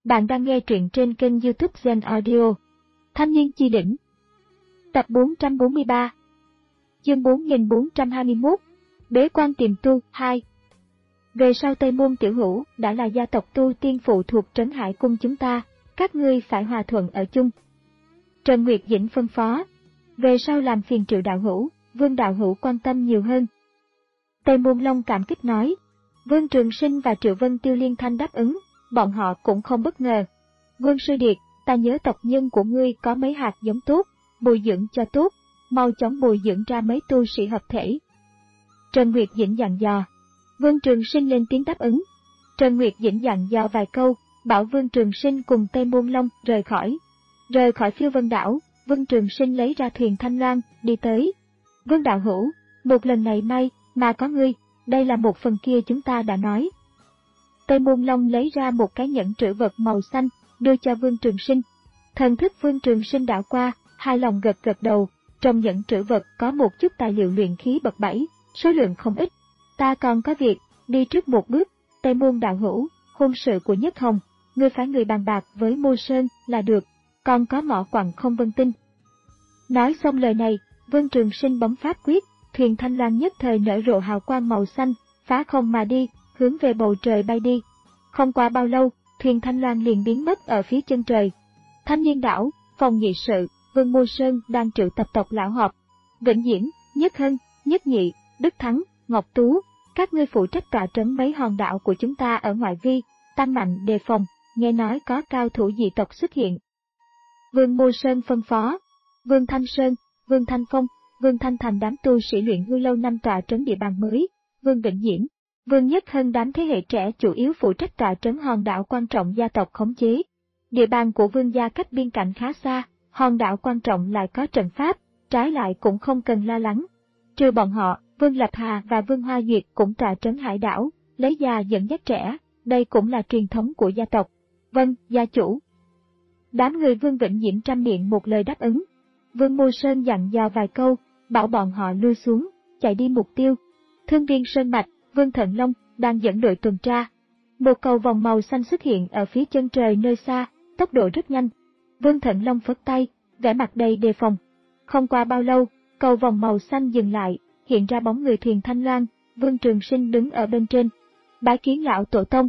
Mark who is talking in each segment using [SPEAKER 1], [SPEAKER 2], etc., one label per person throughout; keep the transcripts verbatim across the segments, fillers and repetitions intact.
[SPEAKER 1] Bạn đang nghe truyện trên kênh YouTube Zen Audio. Thanh niên chi đỉnh. Tập bốn trăm bốn mươi ba. Chương bốn nghìn bốn trăm hai mươi mốt. Bế quan tìm tu hai. Về sau Tây Môn Tiểu Hữu đã là gia tộc tu tiên phụ thuộc Trấn Hải Cung chúng ta, các ngươi phải hòa thuận ở chung. Trần Nguyệt Dĩnh phân phó. Về sau làm phiền Triệu đạo hữu, Vương đạo hữu quan tâm nhiều hơn. Tây Môn Long cảm kích nói. Vương Trường Sinh và Triệu Vân Tiêu liên thanh đáp ứng. Bọn họ cũng không bất ngờ. Vương Sư Điệt, ta nhớ tộc nhân của ngươi có mấy hạt giống tốt, bồi dưỡng cho tốt, mau chóng bồi dưỡng ra mấy tu sĩ hợp thể. Trần Nguyệt Dĩnh dặn dò. Vương Trường Sinh lên tiếng đáp ứng. Trần Nguyệt Dĩnh dặn dò vài câu, bảo Vương Trường Sinh cùng Tây Môn Long rời khỏi. Rời khỏi Phiêu Vân đảo, Vương Trường Sinh lấy ra thuyền Thanh Loan, đi tới. Vương đạo hữu, một lần này may mà có ngươi, đây là một phần kia chúng ta đã nói. Tây Môn Long lấy ra một cái nhẫn trữ vật màu xanh, đưa cho Vương Trường Sinh. Thần thức Vương Trường Sinh đảo qua, hài lòng gật gật đầu, trong nhẫn trữ vật có một chút tài liệu luyện khí bậc bảy, số lượng không ít. Ta còn có việc, đi trước một bước, Tây Môn đạo hữu, hôn sự của Nhất Hồng, ngươi phải người bàn bạc với Mô Sơn là được, còn có mỏ quặng không vân tinh. Nói xong lời này, Vương Trường Sinh bấm pháp quyết, thuyền Thanh Loan nhất thời nở rộ hào quang màu xanh, phá không mà đi, hướng về bầu trời bay đi. Không qua bao lâu, thuyền Thanh Loan liền biến mất ở phía chân trời. Thanh Niên đảo, phòng nghị sự, Vương Mô Sơn đang triệu tập tộc lão họp. Vĩnh Diễn, Nhất Hân, Nhất Nhị, Đức Thắng, Ngọc Tú, các ngươi phụ trách tọa trấn mấy hòn đảo của chúng ta ở ngoại vi, tăng mạnh đề phòng, nghe nói có cao thủ dị tộc xuất hiện. Vương Mô Sơn phân phó. Vương Thanh Sơn, Vương Thanh Phong, Vương Thanh Thành đám tu sĩ luyện hư lâu năm tọa trấn địa bàn mới, Vương Vĩnh Diễn, Vương Nhất Hân đám thế hệ trẻ chủ yếu phụ trách tọa trấn hòn đảo quan trọng gia tộc khống chế. Địa bàn của Vương gia cách biên cảnh khá xa, hòn đảo quan trọng lại có trận pháp, trái lại cũng không cần lo lắng. Trừ bọn họ, Vương Lập Hà và Vương Hoa Duyệt cũng tọa trấn hải đảo, lấy già dẫn dắt trẻ, đây cũng là truyền thống của gia tộc. Vâng, gia chủ. Đám người Vương Vĩnh Diễn trăm miệng một lời đáp ứng. Vương Mô Sơn dặn dò vài câu, bảo bọn họ lui xuống, chạy đi mục tiêu. Thương Viên Sơn Mạch, Vương Thận Long đang dẫn đội tuần tra. Một cầu vòng màu xanh xuất hiện ở phía chân trời nơi xa, tốc độ rất nhanh. Vương Thận Long phất tay, vẻ mặt đầy đề phòng. Không qua bao lâu, cầu vòng màu xanh dừng lại, hiện ra bóng người thuyền Thanh Loan, Vương Trường Sinh đứng ở bên trên. Bái kiến lão tổ tông.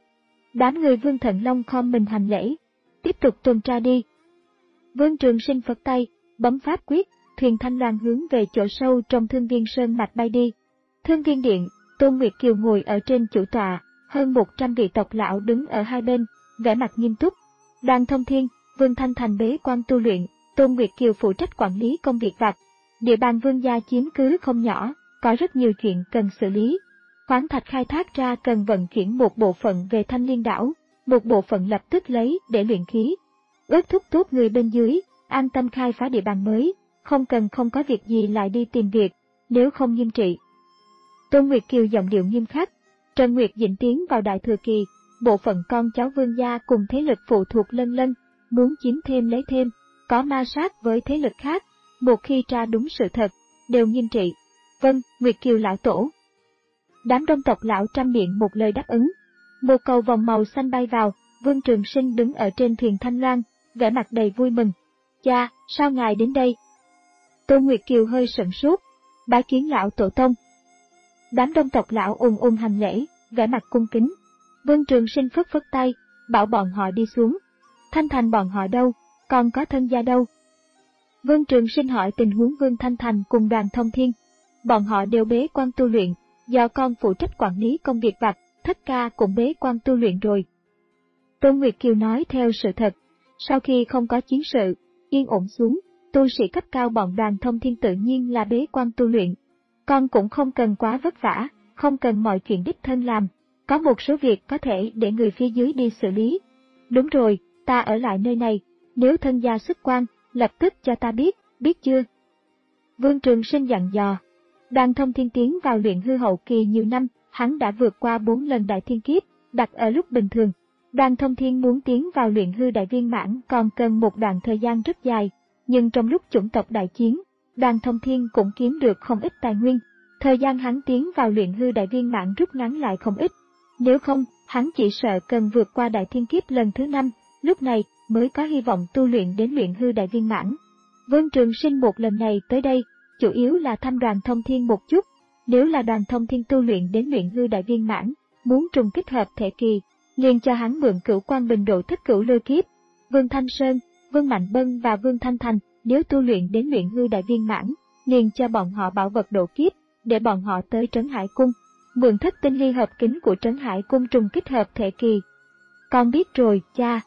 [SPEAKER 1] Đám người Vương Thận Long khom mình hành lễ, tiếp tục tuần tra đi. Vương Trường Sinh phất tay, bấm pháp quyết, thuyền Thanh Loan hướng về chỗ sâu trong Thương Viên Sơn Mạch bay đi. Thương Viên Điện, Tôn Nguyệt Kiều ngồi ở trên chủ tọa, hơn một trăm vị tộc lão đứng ở hai bên, vẻ mặt nghiêm túc. Đoàn Thông Thiên, Vương Thanh Thành bế quan tu luyện, Tôn Nguyệt Kiều phụ trách quản lý công việc vặt. Địa bàn Vương gia chiếm cứ không nhỏ, có rất nhiều chuyện cần xử lý. Khoáng thạch khai thác ra cần vận chuyển một bộ phận về Thanh Liên đảo, một bộ phận lập tức lấy để luyện khí. Ước thúc tốt người bên dưới, an tâm khai phá địa bàn mới, không cần không có việc gì lại đi tìm việc, nếu không nghiêm trị. Tôn Nguyệt Kiều giọng điệu nghiêm khắc. Trần Nguyệt Dĩnh tiến vào đại thừa kỳ, bộ phận con cháu Vương gia cùng thế lực phụ thuộc lân lân, muốn chiếm thêm lấy thêm, có ma sát với thế lực khác, một khi tra đúng sự thật, đều nghiêm trị. Vâng, Nguyệt Kiều lão tổ. Đám đông tộc lão trăm miệng một lời đáp ứng. Một cầu vòng màu xanh bay vào, Vương Trường Sinh đứng ở trên thuyền Thanh Loan, vẻ mặt đầy vui mừng. Cha, sao ngài đến đây? Tôn Nguyệt Kiều hơi sửng sốt, bái kiến lão tổ tông. Đám đông tộc lão ùn ùn hành lễ, vẻ mặt cung kính. Vương Trường Sinh phất phất tay, bảo bọn họ đi xuống. Thanh Thành bọn họ đâu, còn có thân gia đâu? Vương Trường Sinh hỏi tình huống Vương Thanh Thành cùng Đoàn Thông Thiên. Bọn họ đều bế quan tu luyện, do con phụ trách quản lý công việc vặt, Thất ca cũng bế quan tu luyện rồi. Tôn Nguyệt Kiều nói theo sự thật. Sau khi không có chiến sự, yên ổn xuống, tu sĩ cấp cao bọn Đoàn Thông Thiên tự nhiên là bế quan tu luyện. Con cũng không cần quá vất vả, không cần mọi chuyện đích thân làm, có một số việc có thể để người phía dưới đi xử lý. Đúng rồi, ta ở lại nơi này, nếu thân gia xuất quan, lập tức cho ta biết, biết chưa? Vương Trường Sinh dặn dò. Đoàn Thông Thiên tiến vào luyện hư hậu kỳ nhiều năm, hắn đã vượt qua bốn lần đại thiên kiếp, đặt ở lúc bình thường. Đoàn Thông Thiên muốn tiến vào luyện hư đại viên mãn còn cần một đoạn thời gian rất dài, nhưng trong lúc chủng tộc đại chiến, Đoàn Thông Thiên cũng kiếm được không ít tài nguyên. Thời gian hắn tiến vào luyện hư đại viên mãn rút ngắn lại không ít. Nếu không, hắn chỉ sợ cần vượt qua đại thiên kiếp lần thứ năm, lúc này mới có hy vọng tu luyện đến luyện hư đại viên mãn. Vương Trường Sinh một lần này tới đây, chủ yếu là thăm Đoàn Thông Thiên một chút. Nếu là Đoàn Thông Thiên tu luyện đến luyện hư đại viên mãn, muốn trùng kích hợp thể kỳ, liền cho hắn mượn Cửu Quang Bình độ thất cửu lôi kiếp. Vương Thanh Sơn, Vương Mạnh Bân và Vương Thanh Thành nếu tu luyện đến luyện hư đại viên mãn, liền cho bọn họ bảo vật độ kiếp, để bọn họ tới Trấn Hải Cung, mượn thất tinh ly hợp kính của Trấn Hải Cung trùng kích hợp thể kỳ. Con biết rồi, cha.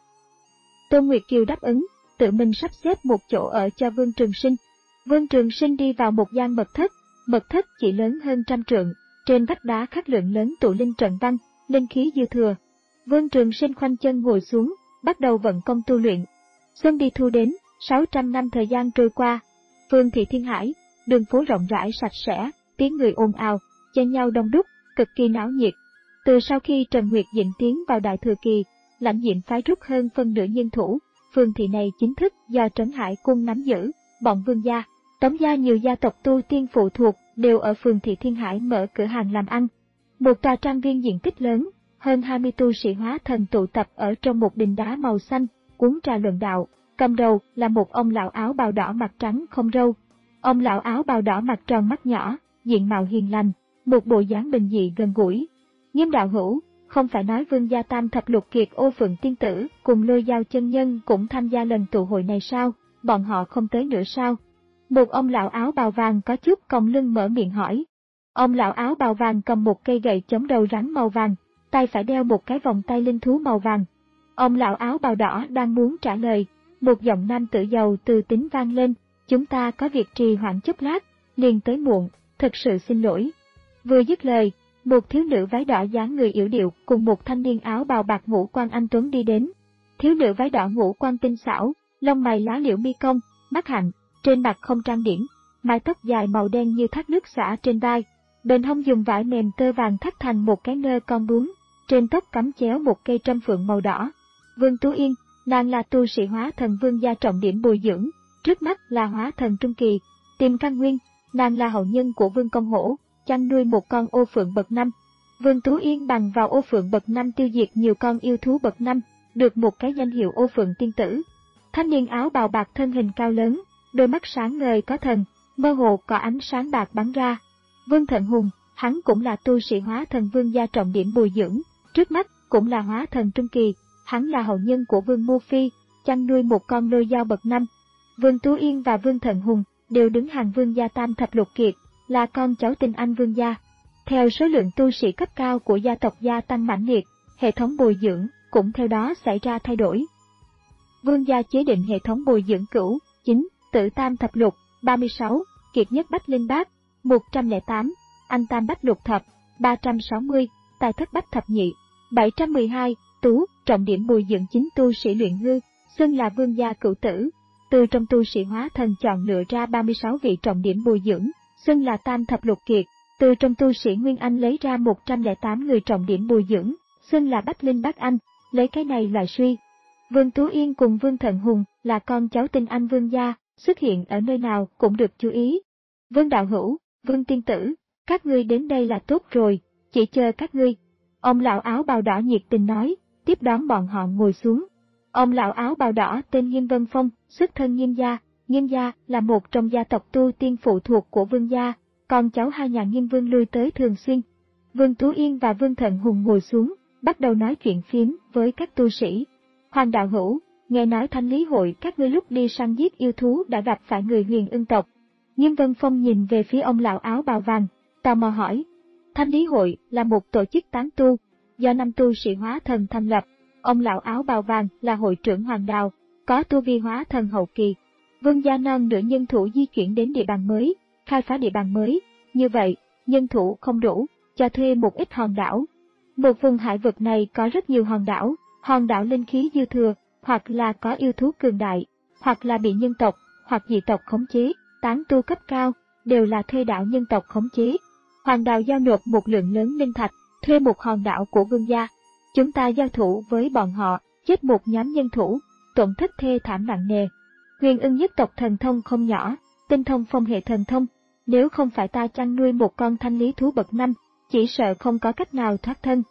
[SPEAKER 1] Tôn Nguyệt Kiều đáp ứng, tự mình sắp xếp một chỗ ở cho Vương Trường Sinh. Vương Trường Sinh đi vào một gian mật thất, mật thất chỉ lớn hơn trăm trượng, trên vách đá khắc lượng lớn tụ linh trận văn, linh khí dư thừa. Vương Trường Sinh khoanh chân ngồi xuống, bắt đầu vận công tu luyện. Xuân đi thu đến, sáu trăm năm thời gian trôi qua. Phương thị Thiên Hải, đường phố rộng rãi sạch sẽ, tiếng người ồn ào, chen nhau đông đúc, cực kỳ náo nhiệt. Từ sau khi Trần Nguyệt Dĩnh tiến vào đại thừa kỳ, lãnh diệm phái rút hơn phân nửa nhân thủ, phương thị này chính thức do Trấn Hải Cung nắm giữ. Bọn Vương gia, Tống gia nhiều gia tộc tu tiên phụ thuộc đều ở phường thị Thiên Hải mở cửa hàng làm ăn. Một tòa trang viên diện tích lớn, hơn hai mươi tu sĩ hóa thần tụ tập ở trong một đình đá màu xanh, uống trà luận đạo. Cầm đầu là một ông lão áo bào đỏ mặt trắng không râu. Ông lão áo bào đỏ mặt tròn mắt nhỏ, diện mạo hiền lành, một bộ dáng bình dị gần gũi. Nghiêm đạo hữu, không phải nói Vương gia Tam thập lục kiệt Ô Phượng tiên tử cùng Lôi Giao chân nhân cũng tham gia lần tụ hội này sao? Bọn họ không tới nữa sao? Một ông lão áo bào vàng có chút còng lưng mở miệng hỏi. Ông lão áo bào vàng cầm một cây gậy chống đầu rắn màu vàng, tay phải đeo một cái vòng tay linh thú màu vàng. Ông lão áo bào đỏ đang muốn trả lời, một giọng nam tự giàu từ tính vang lên, chúng ta có việc trì hoãn chút lát, liền tới muộn, thật sự xin lỗi. Vừa dứt lời, một thiếu nữ váy đỏ dáng người yểu điệu cùng một thanh niên áo bào bạc ngũ quan anh tuấn đi đến. Thiếu nữ váy đỏ ngũ quan tinh xảo, lông mày lá liễu mi cong, mắt hạnh, trên mặt không trang điểm, mái tóc dài màu đen như thác nước xõa trên vai, bên hông dùng vải mềm tơ vàng thắt thành một cái nơ con bướm, trên tóc cắm chéo một cây trâm phượng màu đỏ. Vương Tú Yên, nàng là tu sĩ hóa thần Vương gia trọng điểm bồi dưỡng, trước mắt là hóa thần trung kỳ. Tìm Căn Nguyên, nàng là hậu nhân của Vương Công Hổ, chăn nuôi một con ô phượng bậc năm. Vương Tú Yên bằng vào ô phượng bậc năm tiêu diệt nhiều con yêu thú bậc năm, được một cái danh hiệu ô phượng tiên tử. Thanh niên áo bào bạc thân hình cao lớn, đôi mắt sáng ngời có thần, mơ hồ có ánh sáng bạc bắn ra. Vương Thận Hùng, hắn cũng là tu sĩ hóa thần Vương gia trọng điểm bồi dưỡng, trước mắt cũng là hóa thần trung kỳ, hắn là hậu nhân của Vương Mô Phi, chăn nuôi một con Lôi Giao bậc năm. Vương Tú Yên và Vương Thận Hùng đều đứng hàng Vương gia Tam thập lục kiệt, là con cháu tinh anh Vương gia. Theo số lượng tu sĩ cấp cao của gia tộc gia tăng mãnh liệt, hệ thống bồi dưỡng cũng theo đó xảy ra thay đổi. Vương gia chế định hệ thống bồi dưỡng cửu, chính, tử tam thập lục, ba mươi sáu, kiệt nhất bách linh bát, một trăm lẻ tám, anh tam bách lục thập, ba trăm sáu mươi, tài thất bách thập nhị, bảy trăm mười hai, tú, trọng điểm bồi dưỡng chính tu sĩ luyện hư, xưng là Vương gia cửu tử. Từ trong tu sĩ hóa thần chọn lựa ra ba mươi sáu vị trọng điểm bồi dưỡng, xưng là tam thập lục kiệt. Từ trong tu sĩ Nguyên Anh lấy ra một trăm lẻ tám người trọng điểm bồi dưỡng, xưng là bách linh bát anh, lấy cái này loại suy. Vương Tú Yên cùng Vương Thận Hùng là con cháu tinh anh Vương gia, xuất hiện ở nơi nào cũng được chú ý. Vương đạo hữu, Vương tiên tử, các ngươi đến đây là tốt rồi, chỉ chờ các ngươi. Ông lão áo bào đỏ nhiệt tình nói, tiếp đón bọn họ ngồi xuống. Ông lão áo bào đỏ tên Nghiêm Vân Phong, xuất thân Nghiêm gia. Nghiêm gia là một trong gia tộc tu tiên phụ thuộc của Vương gia, con cháu hai nhà Nghiêm Vương lui tới thường xuyên. Vương Tú Yên và Vương Thận Hùng ngồi xuống, bắt đầu nói chuyện phiếm với các tu sĩ. Hoàng đạo hữu, nghe nói Thanh Lý hội các ngươi lúc đi săn giết yêu thú đã gặp phải người Huyền Ưng tộc. Nghiêm Vân Phong nhìn về phía ông lão áo bào vàng, tò mò hỏi. Thanh Lý hội là một tổ chức tán tu, do năm tu sĩ hóa thần thành lập. Ông lão áo bào vàng là hội trưởng Hoàng đạo, có tu vi hóa thần hậu kỳ. Vương gia non nửa nhân thủ di chuyển đến địa bàn mới, khai phá địa bàn mới, như vậy, nhân thủ không đủ, cho thuê một ít hòn đảo. Một vùng hải vực này có rất nhiều hòn đảo, hòn đảo linh khí dư thừa, hoặc là có yêu thú cường đại, hoặc là bị nhân tộc, hoặc dị tộc khống chế, tán tu cấp cao, đều là thuê đảo nhân tộc khống chế. Hoàng đạo giao nộp một lượng lớn linh thạch, thuê một hòn đảo của vương gia. Chúng ta giao thủ với bọn họ, chết một nhóm nhân thủ, tổn thất thê thảm nặng nề. Huyền Ưng nhất tộc thần thông không nhỏ, tinh thông phong hệ thần thông, nếu không phải ta chăn nuôi một con thanh lý thú bậc năm, chỉ sợ không có cách nào thoát thân.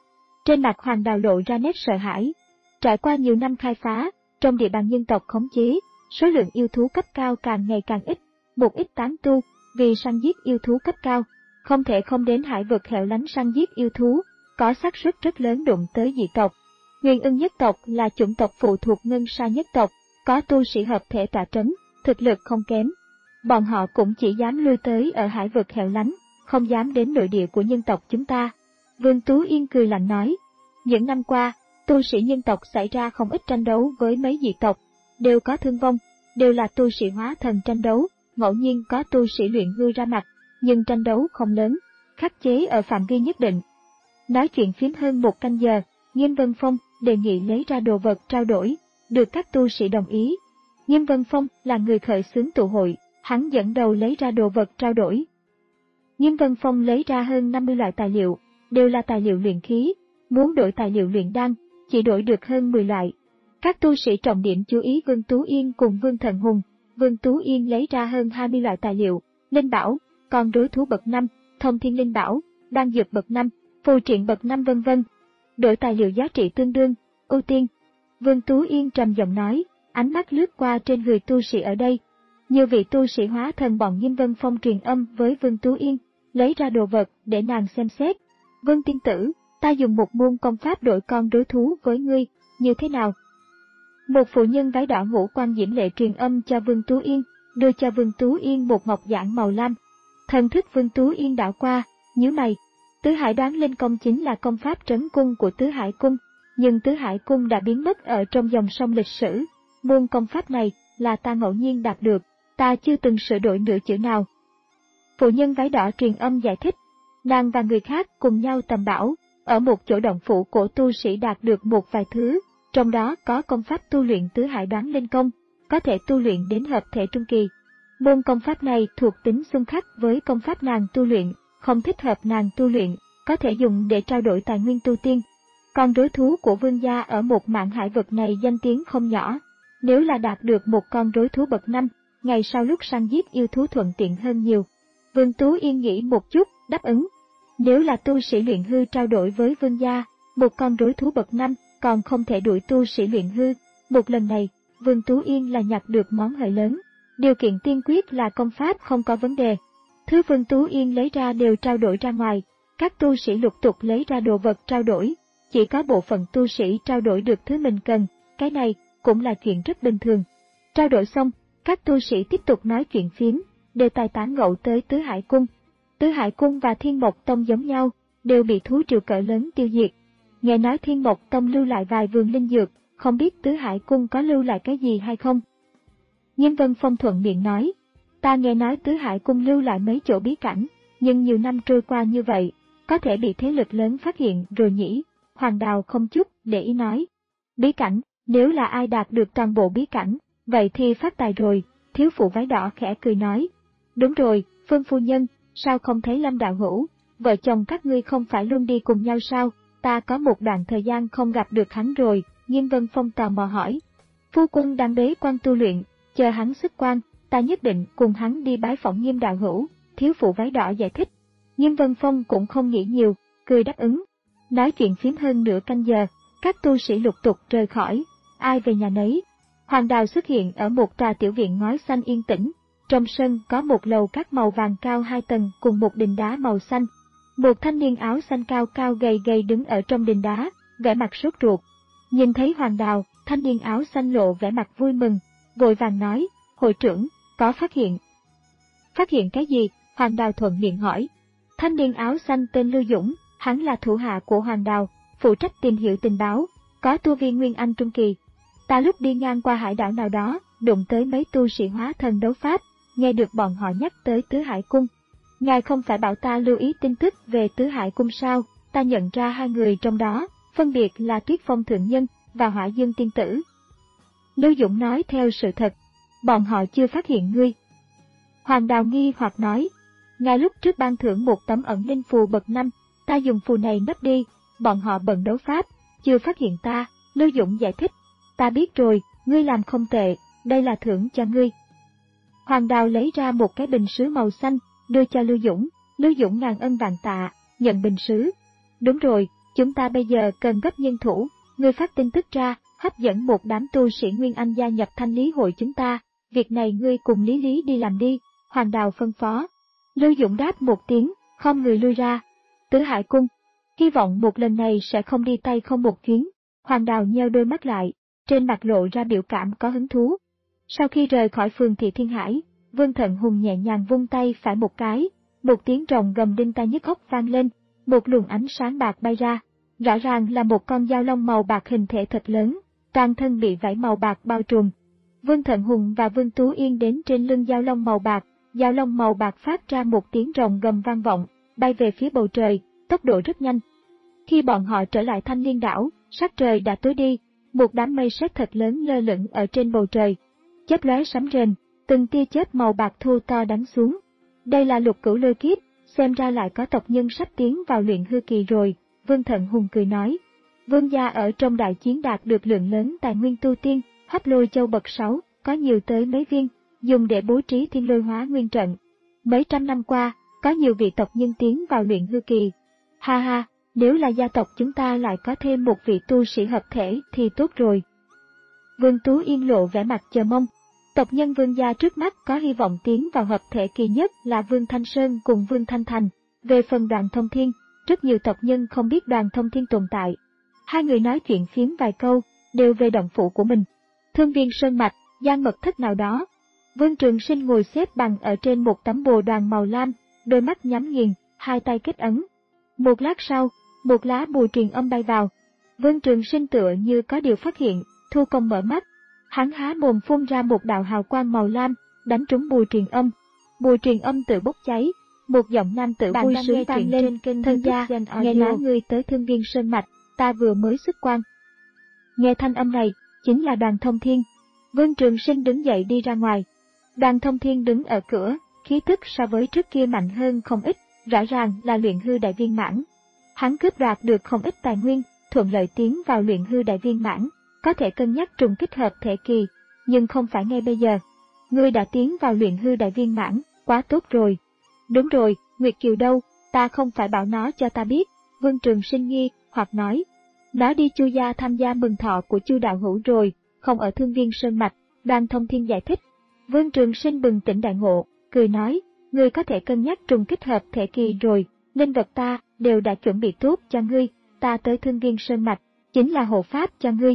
[SPEAKER 1] Trên mặt Hoàng Đào lộ ra nét sợ hãi. Trải qua nhiều năm khai phá, trong địa bàn nhân tộc khống chế, số lượng yêu thú cấp cao càng ngày càng ít. Một ít tán tu, vì săn giết yêu thú cấp cao, không thể không đến hải vực hẻo lánh săn giết yêu thú, có xác suất rất lớn đụng tới dị tộc. Nguyên Ưng nhất tộc là chủng tộc phụ thuộc Ngân Sa nhất tộc, có tu sĩ hợp thể tọa trấn, thực lực không kém. Bọn họ cũng chỉ dám lui tới ở hải vực hẻo lánh, không dám đến nội địa của nhân tộc chúng ta. Vương Tú Yên cười lạnh nói, những năm qua, tu sĩ nhân tộc xảy ra không ít tranh đấu với mấy dị tộc, đều có thương vong, đều là tu sĩ hóa thần tranh đấu, ngẫu nhiên có tu sĩ luyện hư ra mặt, nhưng tranh đấu không lớn, khắc chế ở phạm vi nhất định. Nói chuyện phím hơn một canh giờ, Nghiêm Vân Phong đề nghị lấy ra đồ vật trao đổi, được các tu sĩ đồng ý. Nghiêm Vân Phong là người khởi xướng tụ hội, hắn dẫn đầu lấy ra đồ vật trao đổi. Nghiêm Vân Phong lấy ra hơn năm mươi loại tài liệu, đều là tài liệu luyện khí, muốn đổi tài liệu luyện đan, chỉ đổi được hơn mười loại. Các tu sĩ trọng điểm chú ý Vương Tú Yên cùng Vương Thần Hùng. Vương Tú Yên lấy ra hơn hai mươi loại tài liệu, linh bảo, con đối thú bậc năm, thông thiên linh bảo, đan dược bậc năm, phù triện bậc năm vân vân. Đổi tài liệu giá trị tương đương, ưu tiên. Vương Tú Yên trầm giọng nói, ánh mắt lướt qua trên người tu sĩ ở đây. Nhiều vị tu sĩ hóa thần bọn Nghiêm Vân Phong truyền âm với Vương Tú Yên, lấy ra đồ vật để nàng xem xét. Vương tiên tử, ta dùng một môn công pháp đổi con đối thú với ngươi, như thế nào? Một phụ nhân váy đỏ ngũ quan diễm lệ truyền âm cho Vương Tú Yên, đưa cho Vương Tú Yên một ngọc giản màu lam. Thần thức Vương Tú Yên đảo qua, nhíu mày. Tứ Hải đoán linh công chính là công pháp trấn cung của Tứ Hải cung, nhưng Tứ Hải cung đã biến mất ở trong dòng sông lịch sử. Môn công pháp này là ta ngẫu nhiên đạt được, ta chưa từng sửa đổi nửa chữ nào. Phụ nhân váy đỏ truyền âm giải thích, nàng và người khác cùng nhau tầm bảo, ở một chỗ động phủ cổ tu sĩ đạt được một vài thứ, trong đó có công pháp tu luyện Tứ Hải đoán linh công, có thể tu luyện đến hợp thể trung kỳ. Môn công pháp này thuộc tính xung khắc với công pháp nàng tu luyện, không thích hợp nàng tu luyện, có thể dùng để trao đổi tài nguyên tu tiên. Con đối thú của vương gia ở một mạn hải vực này danh tiếng không nhỏ, nếu là đạt được một con đối thú bậc năm, ngày sau lúc săn giết yêu thú thuận tiện hơn nhiều. Vương Tú Yên nghĩ một chút, đáp ứng. Nếu là tu sĩ luyện hư trao đổi với vương gia, một con đối thú bậc năm còn không thể đuổi tu sĩ luyện hư, một lần này, Vương Tú Yên là nhặt được món hời lớn. Điều kiện tiên quyết là công pháp không có vấn đề. Thứ Vương Tú Yên lấy ra đều trao đổi ra ngoài, các tu sĩ lục tục lấy ra đồ vật trao đổi, chỉ có bộ phận tu sĩ trao đổi được thứ mình cần, cái này cũng là chuyện rất bình thường. Trao đổi xong, các tu sĩ tiếp tục nói chuyện phím, đề tài tán gẫu tới Tứ Hải cung. Tứ Hải cung và Thiên Mộc Tông giống nhau, đều bị thú triều cỡ lớn tiêu diệt. Nghe nói Thiên Mộc Tông lưu lại vài vườn linh dược, không biết Tứ Hải cung có lưu lại cái gì hay không? Nghiêm Vân Phong thuận miệng nói, ta nghe nói Tứ Hải cung lưu lại mấy chỗ bí cảnh, nhưng nhiều năm trôi qua như vậy, có thể bị thế lực lớn phát hiện rồi nhỉ? Hoàng Đào không chút để ý nói, bí cảnh, nếu là ai đạt được toàn bộ bí cảnh, vậy thì phát tài rồi. Thiếu phụ váy đỏ khẽ cười nói, đúng rồi, Phương phu nhân, sao không thấy Lâm đạo hữu, vợ chồng các ngươi không phải luôn đi cùng nhau sao? Ta có một đoạn thời gian không gặp được hắn rồi. Nghiêm Vân Phong tò mò hỏi, phu quân đang bế quan tu luyện, chờ hắn xuất quan, ta nhất định cùng hắn đi bái phỏng Nghiêm đạo hữu. Thiếu phụ váy đỏ giải thích. Nghiêm Vân Phong cũng không nghĩ nhiều, cười đáp ứng. Nói chuyện phím hơn nửa canh giờ, các tu sĩ lục tục rời khỏi, ai về nhà nấy. Hoàng Đào xuất hiện ở một tòa tiểu viện ngói xanh yên tĩnh, trong sân có một lầu các màu vàng cao hai tầng cùng một đình đá màu xanh. Một thanh niên áo xanh cao cao gầy gầy đứng ở trong đình đá, vẻ mặt sốt ruột. Nhìn thấy Hoàng Đào, thanh niên áo xanh lộ vẻ mặt vui mừng, vội vàng nói, hội trưởng, có phát hiện. Phát hiện cái gì? Hoàng Đào thuận miệng hỏi. Thanh niên áo xanh tên Lưu Dũng, hắn là thủ hạ của Hoàng Đào, phụ trách tìm hiểu tình báo, có tu vi Nguyên Anh Trung Kỳ. Ta lúc đi ngang qua hải đảo nào đó, đụng tới mấy tu sĩ hóa thần đấu pháp, nghe được bọn họ nhắc tới Tứ Hải Cung. Ngài không phải bảo ta lưu ý tin tức về Tứ Hải Cung sao? Ta nhận ra hai người trong đó, phân biệt là Tuyết Phong Thượng Nhân và Hỏa Dương Tiên Tử. Lưu Dũng nói theo sự thật, bọn họ chưa phát hiện ngươi. Hoàng Đào nghi hoặc nói, ngài lúc trước ban thưởng một tấm ẩn linh phù bậc năm, ta dùng phù này nấp đi, bọn họ bận đấu pháp, chưa phát hiện ta. Lưu Dũng giải thích, ta biết rồi, ngươi làm không tệ, đây là thưởng cho ngươi. Hoàng Đào lấy ra một cái bình sứ màu xanh, đưa cho Lưu Dũng. Lưu Dũng ngàn ân vạn tạ, nhận bình sứ. Đúng rồi, Chúng ta bây giờ cần gấp nhân thủ, ngươi phát tin tức ra, hấp dẫn một đám tu sĩ Nguyên Anh gia nhập Thanh Lý hội chúng ta, việc này ngươi cùng Lý Lý đi làm đi, Hoàng Đào phân phó. Lưu Dũng đáp một tiếng, không người lui ra. Tứ Hải Cung, hy vọng một lần này sẽ không đi tay không một chuyến. Hoàng Đào nheo đôi mắt lại, trên mặt lộ ra biểu cảm có hứng thú. Sau khi rời khỏi phường thị Thiên Hải, Vương Thận Hùng nhẹ nhàng vung tay phải một cái, một tiếng rồng gầm đinh tai nhức óc vang lên, một luồng ánh sáng bạc bay ra, rõ ràng là một con dao long màu bạc hình thể thật lớn, toàn thân bị vảy màu bạc bao trùm. Vương Thận Hùng và Vương Tú Yên đến trên lưng dao long màu bạc, dao long màu bạc phát ra một tiếng rồng gầm vang vọng, bay về phía bầu trời, tốc độ rất nhanh. Khi bọn họ trở lại Thanh Liên đảo, sắc trời đã tối đi, một đám mây sét thật lớn lơ lửng ở trên bầu trời, chớp lóe sấm rền, từng tia chớp màu bạc thô to đánh xuống. Đây là Lục Cửu Lôi Kiếp, xem ra lại có tộc nhân sắp tiến vào luyện hư kỳ rồi, Vương Thận Hùng cười nói. Vương gia ở trong đại chiến đạt được lượng lớn tài nguyên tu tiên, Hấp Lôi Châu bậc sáu, có nhiều tới mấy viên, dùng để bố trí Thiên Lôi Hóa Nguyên trận. Mấy trăm năm qua, có nhiều vị tộc nhân tiến vào luyện hư kỳ. Ha ha, nếu là gia tộc chúng ta lại có thêm một vị tu sĩ hợp thể thì tốt rồi. Vương Tú Yên lộ vẻ mặt chờ mong. Tộc nhân Vương gia trước mắt có hy vọng tiến vào hợp thể kỳ nhất là Vương Thanh Sơn cùng Vương Thanh Thành. Về phần Đoàn Thông Thiên, rất nhiều tộc nhân không biết Đoàn Thông Thiên tồn tại. Hai người nói chuyện phiếm vài câu, đều về động phủ của mình. Thương Viên Sơn Mạch, gian mật thất nào đó. Vương Trường Sinh ngồi xếp bằng ở trên một tấm bồ đoàn màu lam, đôi mắt nhắm nghiền, hai tay kết ấn. Một lát sau, một lá bùa truyền âm bay vào. Vương Trường Sinh tựa như có điều phát hiện, thu công mở mắt. Hắn há mồm phun ra một đạo hào quang màu lam, đánh trúng bùa truyền âm. Bùa truyền âm tự bốc cháy, một giọng nam tử vui sướng vang lên trên kênh thân gia, nghe nói ngươi tới Thương Viên Sơn Mạch, ta vừa mới xuất quan. Nghe thanh âm này, chính là Đoàn Thông Thiên. Vương Trường Sinh đứng dậy đi ra ngoài. Đoàn Thông Thiên đứng ở cửa, khí tức so với trước kia mạnh hơn không ít, rõ ràng là luyện hư đại viên mãn. Hắn cướp đoạt được không ít tài nguyên, thuận lợi tiến vào luyện hư đại viên mãn, có thể cân nhắc trùng kích hợp thể kỳ, nhưng không phải ngay bây giờ. Ngươi đã tiến vào luyện hư đại viên mãn, quá tốt rồi. Đúng rồi, Nguyệt Kiều đâu, ta không phải bảo nó cho ta biết. Vương Trường Sinh nghi hoặc nói, nó đi Chu gia tham gia mừng thọ của Chu đạo hữu rồi, không ở Thương Viên Sơn Mạch. Đoàn Thông Thiên giải thích. Vương Trường Sinh bừng tỉnh đại ngộ, cười nói, ngươi có thể cân nhắc trùng kích hợp thể kỳ rồi, linh vật ta đều đã chuẩn bị tốt cho ngươi, ta tới Thương Viên Sơn Mạch, chính là hộ pháp cho ngươi.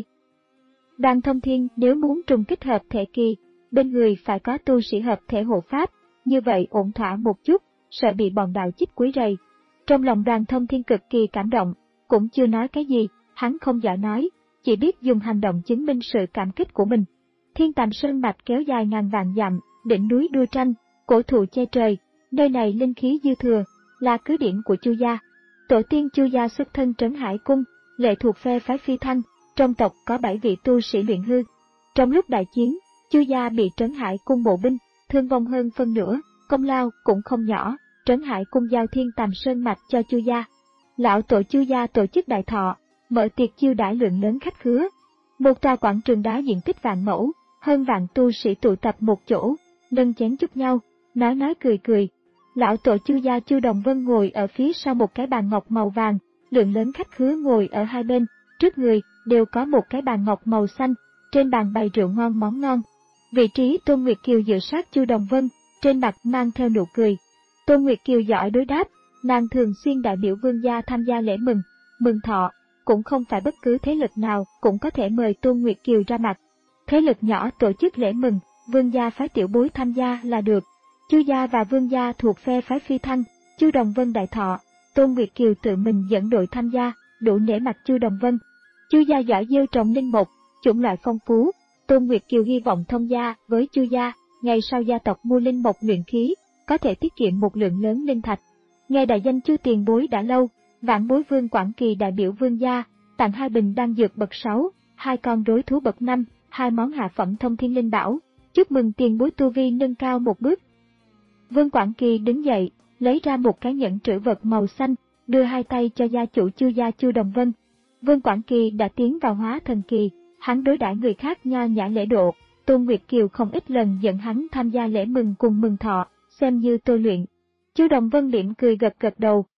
[SPEAKER 1] Đoàn Thông Thiên nếu muốn trùng kích hợp thể kỳ, bên người phải có tu sĩ hợp thể hộ pháp, như vậy ổn thỏa một chút, sợ bị bọn đạo chích quấy rầy. Trong lòng Đoàn Thông Thiên cực kỳ cảm động, cũng chưa nói cái gì, hắn không giỏi nói, chỉ biết dùng hành động chứng minh sự cảm kích của mình. Thiên Tàm Sơn Mạch kéo dài ngàn vạn dặm, đỉnh núi đua tranh, cổ thụ che trời, nơi này linh khí dư thừa, là cứ điểm của Chu gia. Tổ tiên Chu gia xuất thân Trấn Hải Cung, lệ thuộc phe phái Phi Thăng, trong tộc có bảy vị tu sĩ luyện hư. Trong lúc đại chiến, Chu gia bị Trấn Hải Cung bộ binh, thương vong hơn phân nửa, công lao cũng không nhỏ, Trấn Hải Cung giao Thiên Tàm Sơn Mạch cho Chu gia. Lão tổ Chu gia tổ chức đại thọ, mở tiệc chiêu đãi lượng lớn khách khứa. Một tòa quảng trường đá diện tích vạn mẫu, hơn vạn tu sĩ tụ tập một chỗ, nâng chén chúc nhau, nói nói cười cười. Lão tổ Chu gia Chu Đồng Vân ngồi ở phía sau một cái bàn ngọc màu vàng, lượng lớn khách khứa ngồi ở hai bên, trước người đều có một cái bàn ngọc màu xanh, trên bàn bày rượu ngon món ngon. Vị trí Tôn Nguyệt Kiều dựa sát Chu Đồng Vân, trên mặt mang theo nụ cười. Tôn Nguyệt Kiều giỏi đối đáp, nàng thường xuyên đại biểu vương gia tham gia lễ mừng, mừng thọ, cũng không phải bất cứ thế lực nào cũng có thể mời Tôn Nguyệt Kiều ra mặt. Thế lực nhỏ tổ chức lễ mừng, vương gia phái tiểu bối tham gia là được. Chu gia và vương gia thuộc phe phái Phi Thăng, Chu Đồng Vân đại thọ, Tôn Nguyệt Kiều tự mình dẫn đội tham gia, đủ nể mặt Chu Đồng Vân. Chu gia giỏi gieo trồng linh mục, chủng loại phong phú, Tôn Nguyệt Kiều hy vọng thông gia với Chu gia, ngày sau gia tộc mua linh mục luyện khí, có thể tiết kiệm một lượng lớn linh thạch. Nghe đại danh Chu tiền bối đã lâu, vãn bối Vương Quảng Kỳ đại biểu vương gia, tặng hai bình đan dược bậc sáu, hai con rối thú bậc năm, hai món hạ phẩm thông thiên linh bảo, chúc mừng tiền bối tu vi nâng cao một bước. Vương Quảng Kỳ đứng dậy, lấy ra một cái nhẫn trữ vật màu xanh, đưa hai tay cho gia chủ Chu gia Chu Đồng Vân. Vương Quảng Kỳ đã tiến vào hóa thần kỳ, hắn đối đãi người khác nho nhã lễ độ, Tôn Nguyệt Kiều không ít lần dẫn hắn tham gia lễ mừng cùng mừng thọ, xem như tôi luyện. Chu Đồng Vân mỉm cười gật gật đầu,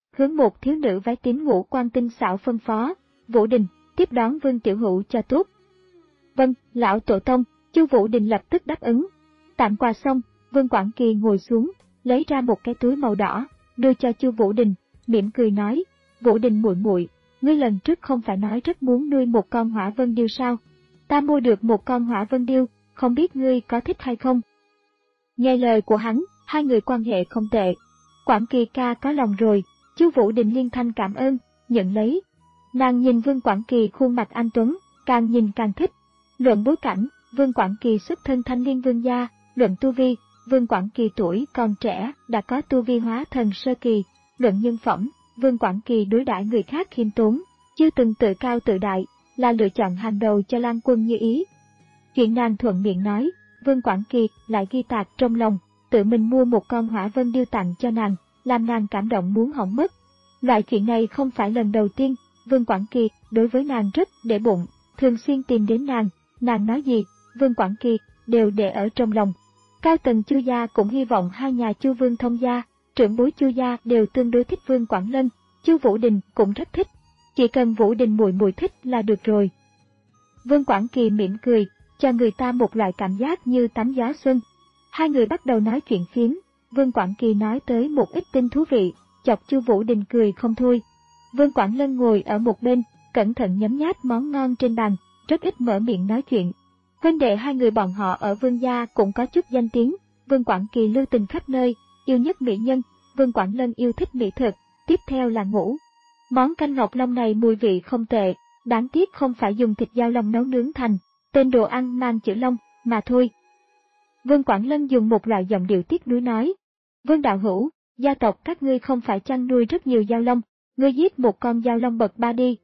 [SPEAKER 1] hướng một thiếu nữ váy tím ngũ quan tinh xảo phân phó, Vũ Đình, tiếp đón Vương Tiểu Hữu cho tốt. Vâng, lão tổ tông. Chu Vũ Đình lập tức đáp ứng. Tặng quà xong, Vương Quảng Kỳ ngồi xuống, lấy ra một cái túi màu đỏ, đưa cho Chu Vũ Đình, mỉm cười nói, Vũ Đình muội muội, ngươi lần trước không phải nói rất muốn nuôi một con hỏa vân điêu sao? Ta mua được một con hỏa vân điêu, không biết ngươi có thích hay không? Nghe lời của hắn, hai người quan hệ không tệ. Quảng Kỳ ca có lòng rồi, Chu Vũ Đình liên thanh cảm ơn, nhận lấy. Nàng nhìn Vương Quảng Kỳ khuôn mặt anh tuấn, càng nhìn càng thích. Luận bối cảnh, Vương Quảng Kỳ xuất thân thanh niên vương gia, luận tu vi, Vương Quảng Kỳ tuổi còn trẻ đã có tu vi hóa thần sơ kỳ, luận nhân phẩm, Vương Quảng Kỳ đối đãi người khác khiêm tốn, chưa từng tự cao tự đại, là lựa chọn hàng đầu cho Lan Quân như ý. Chuyện nàng thuận miệng nói, Vương Quảng Kỳ lại ghi tạc trong lòng, tự mình mua một con hỏa vân điêu tặng cho nàng, làm nàng cảm động muốn hỏng mất. Loại chuyện này không phải lần đầu tiên, Vương Quảng Kỳ đối với nàng rất để bụng, thường xuyên tìm đến nàng, nàng nói gì, Vương Quảng Kỳ đều để ở trong lòng. Cao tầng Chu gia cũng hy vọng hai nhà Chu Vương thông gia, trưởng bối Chu gia đều tương đối thích Vương Quảng Lân, Chu Vũ Đình cũng rất thích, chỉ cần Vũ Đình muội muội thích là được rồi. Vương Quảng Kỳ mỉm cười, cho người ta một loại cảm giác như tắm gió xuân. Hai người bắt đầu nói chuyện phiếm, Vương Quảng Kỳ nói tới một ít tin thú vị, chọc Chu Vũ Đình cười không thôi. Vương Quảng Lân ngồi ở một bên, cẩn thận nhấm nháp món ngon trên bàn, rất ít mở miệng nói chuyện. Huynh đệ hai người bọn họ ở Vương gia cũng có chút danh tiếng, Vương Quảng Kỳ lưu tình khắp nơi, yêu nhất mỹ nhân, Vương Quảng Lân yêu thích mỹ thực, tiếp theo là ngủ. Món canh ngọc long này mùi vị không tệ, đáng tiếc không phải dùng thịt dao long nấu nướng thành, tên đồ ăn mang chữ long, mà thôi. Vương Quảng Lân dùng một loại giọng điệu tiếc nuối nói, Vương đạo hữu, gia tộc các ngươi không phải chăn nuôi rất nhiều dao long, ngươi giết một con dao long bậc ba đi.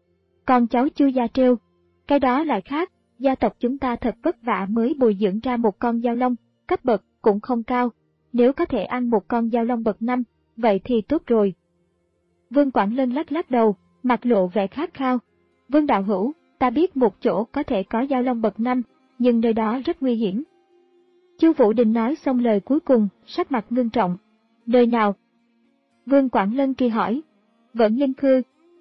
[SPEAKER 1] Con cháu Chu gia trêu, cái đó lại khác, gia tộc chúng ta thật vất vả mới bồi dưỡng ra một con dao long, cấp bậc cũng không cao, nếu có thể ăn một con dao long bậc năm, vậy thì tốt rồi. Vương Quảng Lân lắc lắc đầu, mặt lộ vẻ khát khao. Vương đạo hữu, ta biết một chỗ có thể có dao long bậc năm, nhưng nơi đó rất nguy hiểm. Chu Vũ Đình nói xong lời cuối cùng, sắc mặt ngưng trọng. Nơi nào? Vương Quảng Lân kỳ hỏi. Vẫn Linh Khư.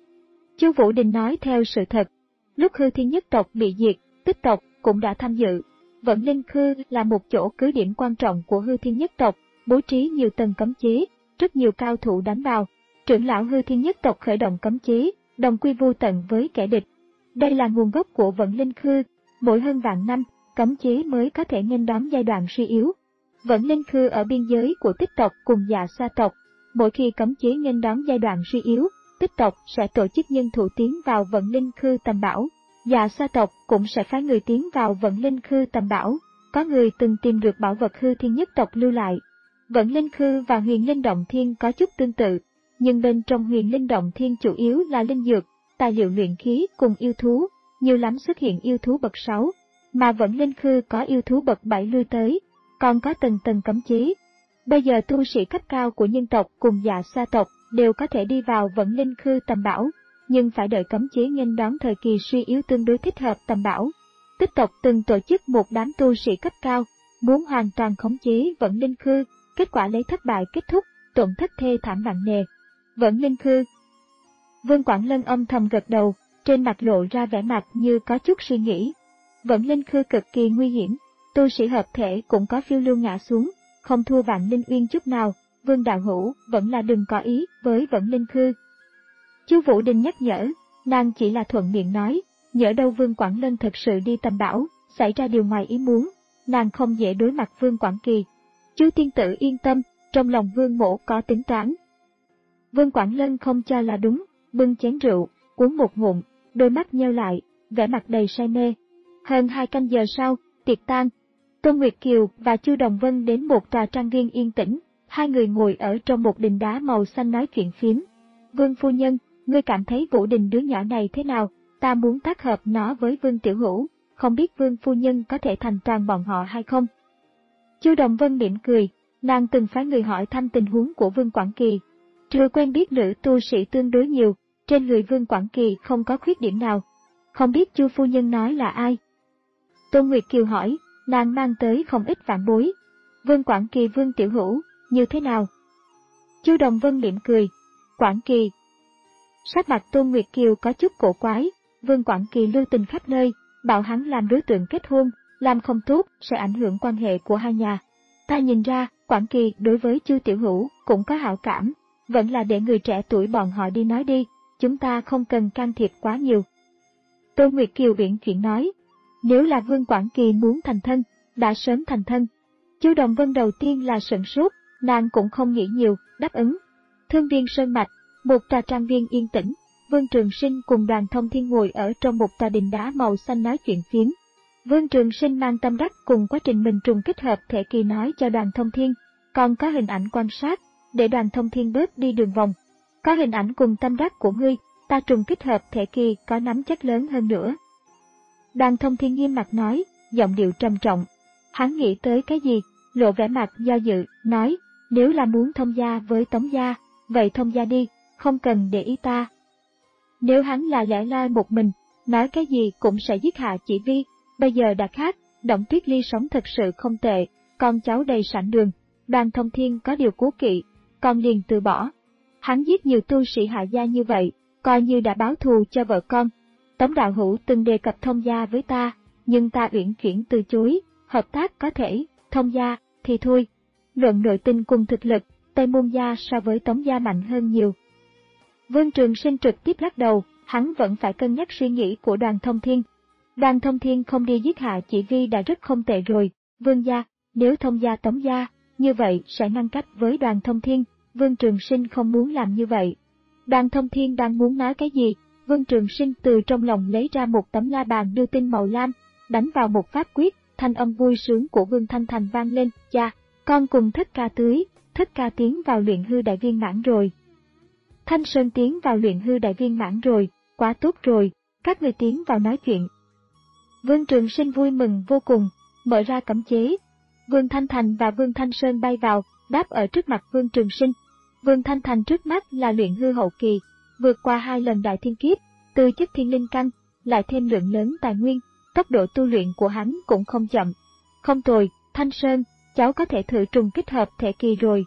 [SPEAKER 1] Chu Vũ Đình nói theo sự thật. Lúc Hư Thiên nhất tộc bị diệt, Tích tộc cũng đã tham dự. Vẫn Linh Khư là một chỗ cứ điểm quan trọng của Hư Thiên nhất tộc, bố trí nhiều tầng cấm chế, rất nhiều cao thủ đánh vào. Trưởng lão Hư Thiên nhất tộc khởi động cấm chế, đồng quy vu tận với kẻ địch. Đây là nguồn gốc của Vẫn Linh Khư, mỗi hơn vạn năm, cấm chế mới có thể nghênh đón giai đoạn suy yếu. Vẫn Linh Khư ở biên giới của Tích tộc cùng Dạ Sa tộc, mỗi khi cấm chế nghênh đón giai đoạn suy yếu, Tích tộc sẽ tổ chức nhân thủ tiến vào Vẫn Linh Khư tầm bảo. Dạ Sa tộc cũng sẽ phái người tiến vào Vẫn Linh Khư tầm bảo, có người từng tìm được bảo vật Hư Thiên nhất tộc lưu lại. Vẫn Linh Khư và Huyền Linh Động Thiên có chút tương tự, nhưng bên trong Huyền Linh Động Thiên chủ yếu là linh dược, tài liệu luyện khí cùng yêu thú, nhiều lắm xuất hiện yêu thú bậc sáu, mà Vẫn Linh Khư có yêu thú bậc bảy lui tới, còn có từng tầng cấm chế. Bây giờ tu sĩ cấp cao của nhân tộc cùng Dạ Sa tộc đều có thể đi vào Vẫn Linh Khư tầm bảo, nhưng phải đợi cấm chế nghênh đón thời kỳ suy yếu tương đối thích hợp tầm bảo. Tích tộc từng tổ chức một đám tu sĩ cấp cao, muốn hoàn toàn khống chế Vẫn Linh Khư, kết quả lấy thất bại kết thúc, tổn thất thê thảm nặng nề. Vẫn Linh Khư. Vương Quảng Lân âm thầm gật đầu, trên mặt lộ ra vẻ mặt như có chút suy nghĩ. Vẫn Linh Khư cực kỳ nguy hiểm, tu sĩ hợp thể cũng có phiêu lưu ngã xuống, không thua Vạn Linh Uyên chút nào. Vương đạo hữu vẫn là đừng có ý với Vẫn Linh Khư. Chu Vũ Đình nhắc nhở, nàng chỉ là thuận miệng nói, nhỡ đâu Vương Quảng Lân thật sự đi tầm bảo, xảy ra điều ngoài ý muốn, nàng không dễ đối mặt Vương Quảng Kỳ. Chu tiên tử yên tâm, trong lòng Vương mỗ có tính toán. Vương Quảng Lân không cho là đúng, bưng chén rượu, uống một ngụm, đôi mắt nheo lại, vẻ mặt đầy say mê. Hơn hai canh giờ sau, tiệc tan, Tôn Nguyệt Kiều và Chu Đồng Vân đến một tòa trang viên yên tĩnh, hai người ngồi ở trong một đình đá màu xanh nói chuyện phiếm. Vương phu nhân, ngươi cảm thấy Vũ Đình đứa nhỏ này thế nào? Ta muốn tác hợp nó với Vương Tiểu Hữu, không biết Vương phu nhân có thể thành toàn bọn họ hay không? Chu Đồng Vân mỉm cười, nàng từng phái người hỏi thăm tình huống của Vương Quảng Kỳ. Trừ quen biết nữ tu sĩ tương đối nhiều, trên người Vương Quảng Kỳ không có khuyết điểm nào. Không biết Chu phu nhân nói là ai? Tôn Nguyệt Kiều hỏi, nàng mang tới không ít phản bối. Vương Quảng Kỳ Vương Tiểu Hữu, như thế nào? Chu Đồng Vân mỉm cười. Quảng Kỳ. Sắc mặt Tôn Nguyệt Kiều có chút cổ quái, Vương Quảng Kỳ lưu tình khắp nơi, bảo hắn làm đối tượng kết hôn, làm không tốt sẽ ảnh hưởng quan hệ của hai nhà. Ta nhìn ra, Quảng Kỳ đối với Chu Tiểu Hữu cũng có hảo cảm, vẫn là để người trẻ tuổi bọn họ đi nói đi, chúng ta không cần can thiệp quá nhiều. Tôn Nguyệt Kiều uyển chuyển nói, nếu là Vương Quảng Kỳ muốn thành thân, đã sớm thành thân. Chu Đồng Vân đầu tiên là sửng sốt, nàng cũng không nghĩ nhiều, đáp ứng. Thương viên Sơn Mạch, một tòa trang viên yên tĩnh, Vương Trường Sinh cùng Đoàn Thông Thiên ngồi ở trong một tòa đình đá màu xanh nói chuyện phiếm. Vương Trường Sinh mang tâm đắc cùng quá trình mình trùng kích hợp thể kỳ nói cho Đoàn Thông Thiên, còn có hình ảnh quan sát, để Đoàn Thông Thiên bớt đi đường vòng. Có hình ảnh cùng tâm đắc của ngươi, ta trùng kích hợp thể kỳ có nắm chắc lớn hơn nữa. Đoàn Thông Thiên nghiêm mặt nói, giọng điệu trầm trọng. Hắn nghĩ tới cái gì, lộ vẻ mặt do dự, nói, nếu là muốn thông gia với Tống gia, vậy thông gia đi, không cần để ý ta. Nếu hắn là lẻ loi một mình, nói cái gì cũng sẽ giết Hạ Chỉ Vi, bây giờ đã khác, Động Tuyết Ly sống thật sự không tệ, con cháu đầy sẵn đường, Đoàn Thông Thiên có điều cố kỵ, con liền từ bỏ. Hắn giết nhiều tu sĩ Hạ gia như vậy, coi như đã báo thù cho vợ con. Tống đạo hữu từng đề cập thông gia với ta, nhưng ta uyển chuyển từ chối, hợp tác có thể, thông gia thì thôi. Luận nội tình cùng thực lực, Tây Môn gia so với Tống gia mạnh hơn nhiều. Vương Trường Sinh trực tiếp lắc đầu, hắn vẫn phải cân nhắc suy nghĩ của Đoàn Thông Thiên. Đoàn Thông Thiên không đi giết Hạ Chỉ Vi đã rất không tệ rồi, Vương gia, nếu thông gia Tống gia, như vậy sẽ ngăn cách với Đoàn Thông Thiên, Vương Trường Sinh không muốn làm như vậy. Đoàn Thông Thiên đang muốn nói cái gì, Vương Trường Sinh từ trong lòng lấy ra một tấm la bàn đưa tin màu lam, đánh vào một pháp quyết, thanh âm vui sướng của Vương Thanh Thành vang lên, cha, con cùng Thích Ca tưới, Thích Ca tiến vào luyện hư đại viên mãn rồi. Thanh Sơn tiến vào luyện hư đại viên mãn rồi, quá tốt rồi, các người tiến vào nói chuyện. Vương Trường Sinh vui mừng vô cùng, mở ra cấm chế. Vương Thanh Thành và Vương Thanh Sơn bay vào, đáp ở trước mặt Vương Trường Sinh. Vương Thanh Thành trước mắt là luyện hư hậu kỳ, vượt qua hai lần đại thiên kiếp, từ chất thiên linh căn, lại thêm lượng lớn tài nguyên, tốc độ tu luyện của hắn cũng không chậm. Không tồi, Thanh Sơn, cháu có thể thử trùng kích hợp thể kỳ rồi.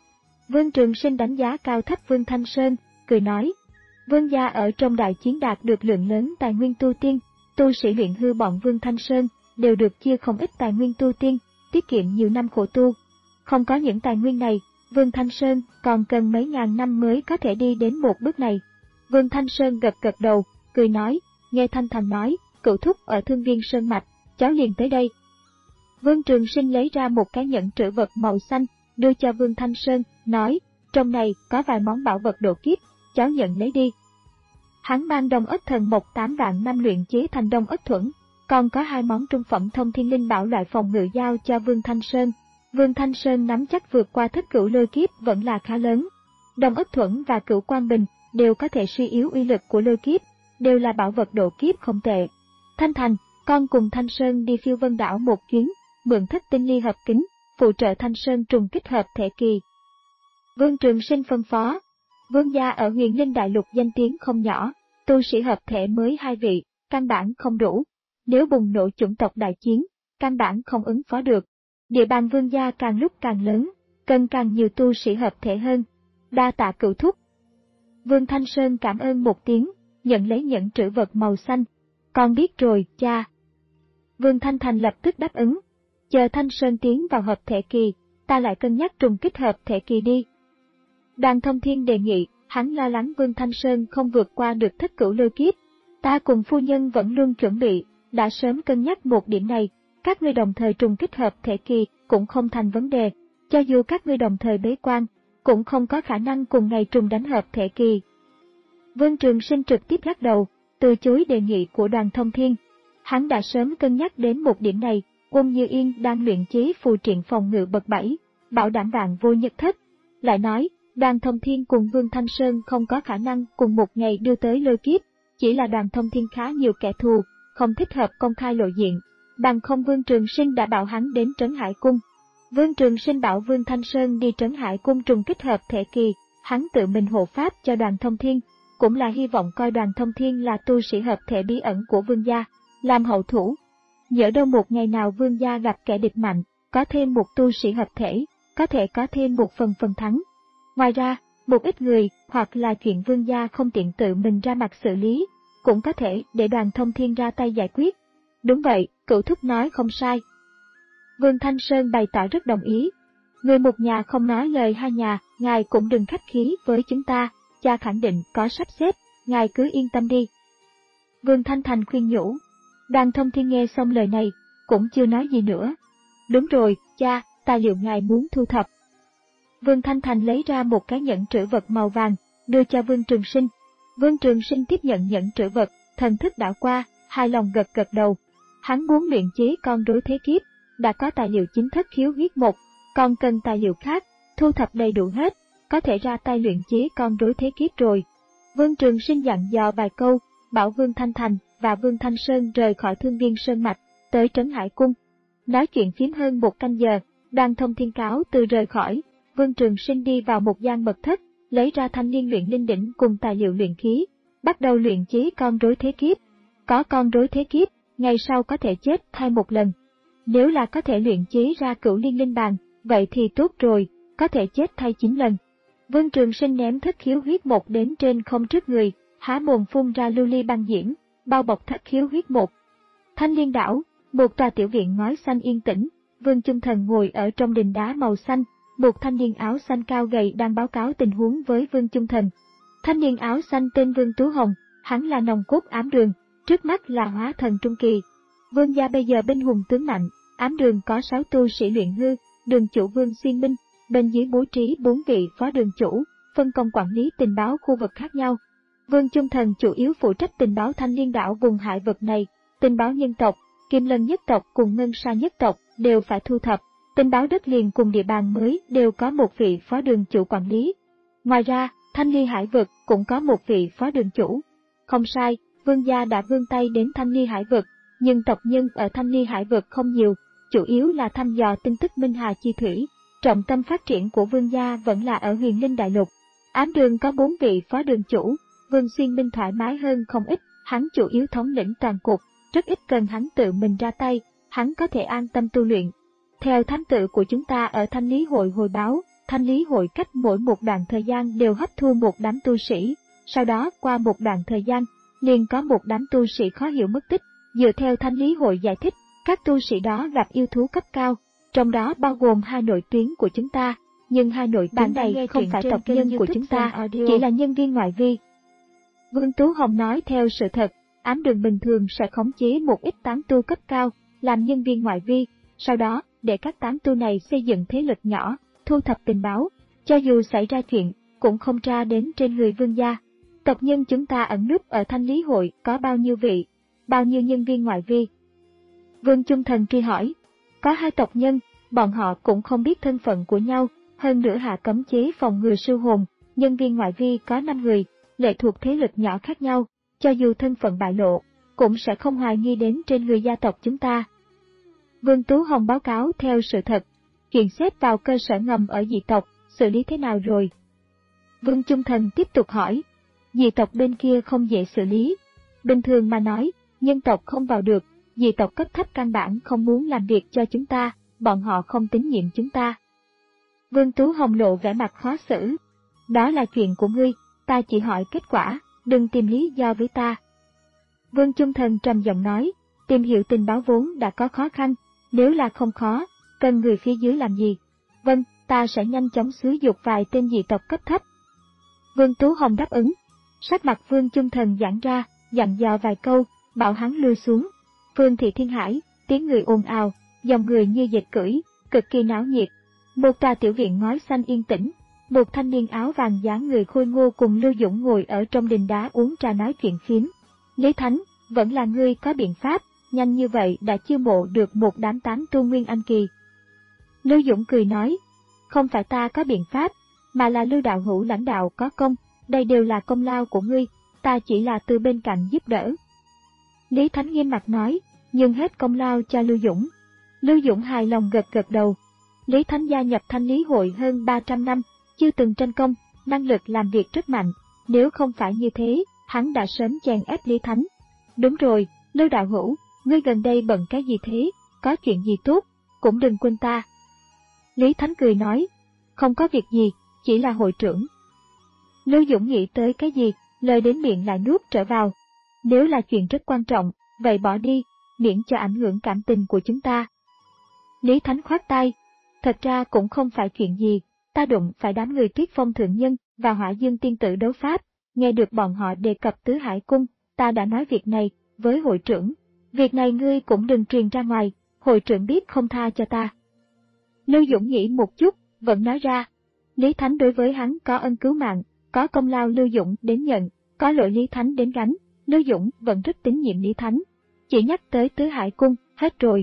[SPEAKER 1] Vương Trường Sinh đánh giá cao thấp Vương Thanh Sơn, cười nói, Vương gia ở trong đại chiến đạt được lượng lớn tài nguyên tu tiên, tu sĩ luyện hư bọn Vương Thanh Sơn đều được chia không ít tài nguyên tu tiên, tiết kiệm nhiều năm khổ tu. Không có những tài nguyên này, Vương Thanh Sơn còn cần mấy ngàn năm mới có thể đi đến một bước này. Vương Thanh Sơn gật gật đầu, cười nói, nghe Thanh Thành nói, cựu thúc ở Thương Viên Sơn Mạch, cháu liền tới đây. Vương Trường Sinh lấy ra một cái nhẫn trữ vật màu xanh, đưa cho Vương Thanh Sơn, nói, trong này có vài món bảo vật độ kiếp, cháu nhận lấy đi. Hắn mang đông ất thần mộc tám vạn năm luyện chế thành đông ất thuẫn, còn có hai món trung phẩm thông thiên linh bảo loại phòng ngự giao cho Vương Thanh Sơn. Vương Thanh Sơn nắm chắc vượt qua thất cửu lôi kiếp vẫn là khá lớn. Đông ất thuẫn và cửu quan bình đều có thể suy yếu uy lực của lôi kiếp, đều là bảo vật độ kiếp không tệ. Thanh Thành, con cùng Thanh Sơn đi Phiêu Vân đảo một chuyến, mượn thất tinh ly hợp kính, phụ trợ Thanh Sơn trùng kích hợp thể kỳ. Vương Trường Sinh phân phó, Vương gia ở Huyền Linh Đại Lục danh tiếng không nhỏ, tu sĩ hợp thể mới hai vị, căn bản không đủ. Nếu bùng nổ chủng tộc đại chiến, căn bản không ứng phó được. Địa bàn Vương gia càng lúc càng lớn, cần càng nhiều tu sĩ hợp thể hơn. Đa tạ cửu thúc. Vương Thanh Sơn cảm ơn một tiếng, nhận lấy nhẫn trữ vật màu xanh. Con biết rồi, cha. Vương Thanh Thành lập tức đáp ứng. Chờ Thanh Sơn tiến vào hợp thể kỳ, ta lại cân nhắc trùng kích hợp thể kỳ đi. Đoàn Thông Thiên đề nghị, hắn lo lắng Vương Thanh Sơn không vượt qua được thất cửu lôi kiếp. Ta cùng phu nhân vẫn luôn chuẩn bị, đã sớm cân nhắc một điểm này, các ngươi đồng thời trùng kích hợp thể kỳ cũng không thành vấn đề, cho dù các ngươi đồng thời bế quan, cũng không có khả năng cùng ngày trùng đánh hợp thể kỳ. Vương Trường Sinh trực tiếp lắc đầu, từ chối đề nghị của Đoàn Thông Thiên. Hắn đã sớm cân nhắc đến một điểm này, Uông Như Yên đang luyện chế phù triện phòng ngự bậc bảy, bảo đảm vạn vô nhất thất. Lại nói, Đoàn Thông Thiên cùng Vương Thanh Sơn không có khả năng cùng một ngày đưa tới lôi kiếp, chỉ là Đoàn Thông Thiên khá nhiều kẻ thù, không thích hợp công khai lộ diện, bằng không Vương Trường Sinh đã bảo hắn đến Trấn Hải Cung. Vương Trường Sinh bảo Vương Thanh Sơn đi Trấn Hải Cung trùng kích hợp thể kỳ, hắn tự mình hộ pháp cho Đoàn Thông Thiên, cũng là hy vọng coi Đoàn Thông Thiên là tu sĩ hợp thể bí ẩn của Vương gia, làm hậu thủ. Nhỡ đâu một ngày nào Vương gia gặp kẻ địch mạnh, có thêm một tu sĩ hợp thể, có thể có thêm một phần phần thắng. Ngoài ra, Một ít người, hoặc là chuyện Vương gia không tiện tự mình ra mặt xử lý, cũng có thể để Đoàn Thông Thiên ra tay giải quyết. Đúng vậy, Cửu Thúc nói không sai. Vương Thanh Sơn bày tỏ rất đồng ý. Người một nhà không nói lời hai nhà, ngài cũng đừng khách khí với chúng ta, cha khẳng định có sắp xếp, ngài cứ yên tâm đi. Vương Thanh Thành khuyên nhủ. Đoàn Thông Thiên nghe xong lời này, cũng chưa nói gì nữa. Đúng rồi, cha, tài liệu ngài muốn thu thập. Vương Thanh Thành lấy ra một cái nhẫn trữ vật màu vàng, đưa cho Vương Trường Sinh. Vương Trường Sinh tiếp nhận nhẫn trữ vật, thần thức đảo qua, hài lòng gật gật đầu. Hắn muốn luyện chế con rối thế kiếp, đã có tài liệu chính thất khiếu huyết một, còn cần tài liệu khác, thu thập đầy đủ hết, có thể ra tay luyện chế con rối thế kiếp rồi. Vương Trường Sinh dặn dò vài câu, bảo Vương Thanh Thành và Vương Thanh Sơn rời khỏi Thương Viên Sơn Mạch, tới Trấn Hải Cung. Nói chuyện phím hơn một canh giờ, Đoàn Thông Thiên cáo từ rời khỏi, Vương Trường Sinh đi vào một gian mật thất, lấy ra thanh niên luyện linh đỉnh cùng tài liệu luyện khí, bắt đầu luyện chế con rối thế kiếp. Có con rối thế kiếp, ngày sau có thể chết thay một lần. Nếu là có thể luyện chế ra cửu liên linh bàn, vậy thì tốt rồi, có thể chết thay chín lần. Vương Trường Sinh ném thất khiếu huyết một đến trên không trước người, há mồm phun ra lưu ly băng diễm, bao bọc thất khiếu huyết một. Thanh Liên đảo, một tòa tiểu viện ngói xanh yên tĩnh, Vương Chung Thần ngồi ở trong đình đá màu xanh, một thanh niên áo xanh cao gầy đang báo cáo tình huống với Vương Chung Thần. Thanh niên áo xanh tên Vương Tú Hồng, hắn là nòng cốt ám đường, trước mắt là hóa thần trung kỳ. Vương gia bây giờ binh hùng tướng mạnh, ám đường có sáu tu sĩ luyện hư, đường chủ Vương Xuyên Minh, bên dưới bố trí bốn vị phó đường chủ, phân công quản lý tình báo khu vực khác nhau. Vương Chung Thần chủ yếu phụ trách tình báo Thanh Liên đảo vùng hải vực này, tình báo nhân tộc, Kim Lân nhất tộc cùng Ngân Sa nhất tộc đều phải thu thập, tình báo đất liền cùng địa bàn mới đều có một vị phó đường chủ quản lý. Ngoài ra, Thanh Ly hải vực cũng có một vị phó đường chủ. Không sai, Vương gia đã vươn tay đến Thanh Ly hải vực, nhưng tộc nhân ở Thanh Ly hải vực không nhiều, chủ yếu là thăm dò tin tức Minh Hà chi thủy. Trọng tâm phát triển của Vương gia vẫn là ở Huyền Linh đại lục. Ám đường có bốn vị phó đường chủ, Vương Xuyên Minh thoải mái hơn không ít, hắn chủ yếu thống lĩnh toàn cục, rất ít cần hắn tự mình ra tay, hắn có thể an tâm tu luyện. Theo thám tử của chúng ta ở Thanh Lý hội hồi báo, Thanh Lý hội cách mỗi một đoạn thời gian đều hấp thu một đám tu sĩ, sau đó qua một đoạn thời gian, liền có một đám tu sĩ khó hiểu mất tích. Dựa theo Thanh Lý hội giải thích, các tu sĩ đó gặp yêu thú cấp cao, trong đó bao gồm hai nội tuyến của chúng ta, nhưng hai nội tuyến này không phải tộc nhân của chúng ta, chỉ là nhân viên ngoại vi. Vương Tú Hồng nói theo sự thật, ám đường bình thường sẽ khống chế một ít tán tu cấp cao, làm nhân viên ngoại vi, sau đó để các tán tu này xây dựng thế lực nhỏ, thu thập tình báo, cho dù xảy ra chuyện, cũng không tra đến trên người Vương gia. Tộc nhân chúng ta ẩn núp ở Thanh Lý hội có bao nhiêu vị, bao nhiêu nhân viên ngoại vi? Vương Chung Thần truy hỏi. Có hai tộc nhân, bọn họ cũng không biết thân phận của nhau, hơn nữa hạ cấm chế phòng ngừa siêu hồn, nhân viên ngoại vi có năm người, lệ thuộc thế lực nhỏ khác nhau, cho dù thân phận bại lộ, cũng sẽ không hoài nghi đến trên người gia tộc chúng ta. Vương Tú Hồng báo cáo theo sự thật, chuyện xếp vào cơ sở ngầm ở dị tộc, xử lý thế nào rồi? Vương Chung Thần tiếp tục hỏi, dị tộc bên kia không dễ xử lý, bình thường mà nói, nhân tộc không vào được, dị tộc cấp thấp căn bản không muốn làm việc cho chúng ta, bọn họ không tín nhiệm chúng ta. Vương Tú Hồng lộ vẻ mặt khó xử, đó là chuyện của ngươi, ta chỉ hỏi kết quả, đừng tìm lý do với ta. Vương Chung Thần trầm giọng nói, tìm hiểu tình báo vốn đã có khó khăn, nếu là không khó, cần người phía dưới làm gì? Vâng, ta sẽ nhanh chóng xúi dục vài tên dị tộc cấp thấp. Vương Tú Hồng đáp ứng, sắc mặt Vương Chung Thần giãn ra, dặn dò vài câu, bảo hắn lui xuống. Phương thị Thiên Hải, tiếng người ồn ào, dòng người như dịch cưỡi, cực kỳ náo nhiệt. Một tòa tiểu viện ngói xanh yên tĩnh, một thanh niên áo vàng dáng người khôi ngô cùng Lưu Dũng ngồi ở trong đình đá uống trà nói chuyện phiếm. Lý Thánh, vẫn là ngươi có biện pháp, nhanh như vậy đã chiêu mộ được một đám tán tu Nguyên Anh kỳ. Lưu Dũng cười nói, không phải ta có biện pháp, mà là Lưu đạo hữu lãnh đạo có công, đây đều là công lao của ngươi, ta chỉ là từ bên cạnh giúp đỡ. Lý Thánh nghiêm mặt nói, nhưng hết công lao cho Lưu Dũng. Lưu Dũng hài lòng gật gật đầu. Lý Thánh gia nhập Thanh Lý hội hơn ba trăm năm, chưa từng tranh công, năng lực làm việc rất mạnh, nếu không phải như thế, hắn đã sớm chèn ép Lý Thánh. Đúng rồi, Lưu đạo hữu, ngươi gần đây bận cái gì thế, có chuyện gì tốt, cũng đừng quên ta. Lý Thánh cười nói, không có việc gì, chỉ là hội trưởng. Lưu Dũng nghĩ tới cái gì, lời đến miệng lại nuốt trở vào. Nếu là chuyện rất quan trọng, vậy bỏ đi, miễn cho ảnh hưởng cảm tình của chúng ta. Lý Thánh khoát tay. Thật ra cũng không phải chuyện gì, ta đụng phải đám người Tuyết Phong Thượng Nhân và Hỏa Dương Tiên Tử đấu pháp, nghe được bọn họ đề cập Tứ Hải Cung, ta đã nói việc này với hội trưởng. Việc này ngươi cũng đừng truyền ra ngoài, hội trưởng biết không tha cho ta. Lưu Dũng nghĩ một chút, vẫn nói ra. Lý Thánh đối với hắn có ân cứu mạng, có công lao Lưu Dũng đến nhận, có lỗi Lý Thánh đến gánh, Lưu Dũng vẫn rất tín nhiệm Lý Thánh. Chỉ nhắc tới Tứ Hải Cung, hết rồi.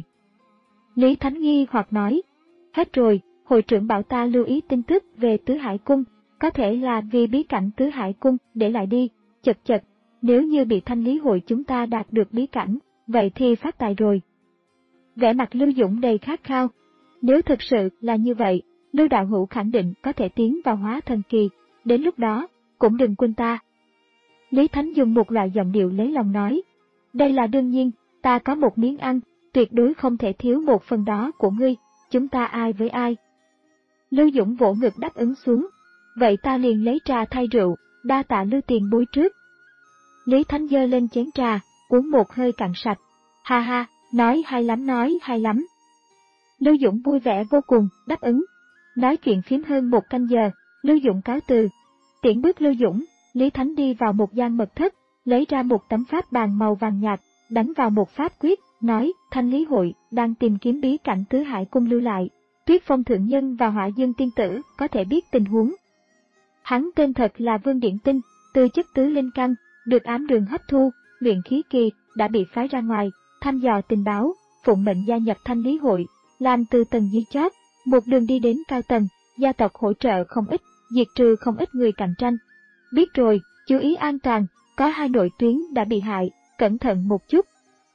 [SPEAKER 1] Lý Thánh nghi hoặc nói, hết rồi, hội trưởng bảo ta lưu ý tin tức về Tứ Hải Cung, có thể là vì bí cảnh Tứ Hải Cung để lại đi, chật chật, nếu như bị Thanh Lý hội chúng ta đạt được bí cảnh, vậy thì phát tài rồi. Vẻ mặt Lưu Dũng đầy khát khao. Nếu thực sự là như vậy, Lưu đạo hữu khẳng định có thể tiến vào hóa thần kỳ, đến lúc đó, cũng đừng quên ta. Lý Thánh dùng một loại giọng điệu lấy lòng nói, đây là đương nhiên, ta có một miếng ăn, tuyệt đối không thể thiếu một phần đó của ngươi, chúng ta ai với ai. Lưu Dũng vỗ ngực đáp ứng xuống, vậy ta liền lấy trà thay rượu, đa tạ Lưu tiền bối trước. Lý Thánh giơ lên chén trà, uống một hơi cạn sạch, ha ha, nói hay lắm nói hay lắm. Lưu Dũng vui vẻ vô cùng, đáp ứng. Nói chuyện phím hơn một canh giờ, Lưu Dũng cáo từ. Tiễn bước Lưu Dũng, Lý Thánh đi vào một gian mật thất, lấy ra một tấm pháp bàn màu vàng nhạt, đánh vào một pháp quyết, nói, Thanh Lý hội đang tìm kiếm bí cảnh Tứ Hải Cung lưu lại, Tuyết Phong Thượng Nhân và Hỏa Dương Tiên Tử có thể biết tình huống. Hắn tên thật là Vương Điển Tinh, tư chất tứ linh căn, được ám đường hấp thu, luyện khí kỳ, đã bị phái ra ngoài, thăm dò tình báo, phụng mệnh gia nhập Thanh Lý hội, làm từ tầng dưới chót, một đường đi đến cao tầng, gia tộc hỗ trợ không ít, diệt trừ không ít người cạnh tranh. Biết rồi, chú ý an toàn, có hai nội tuyến đã bị hại, cẩn thận một chút.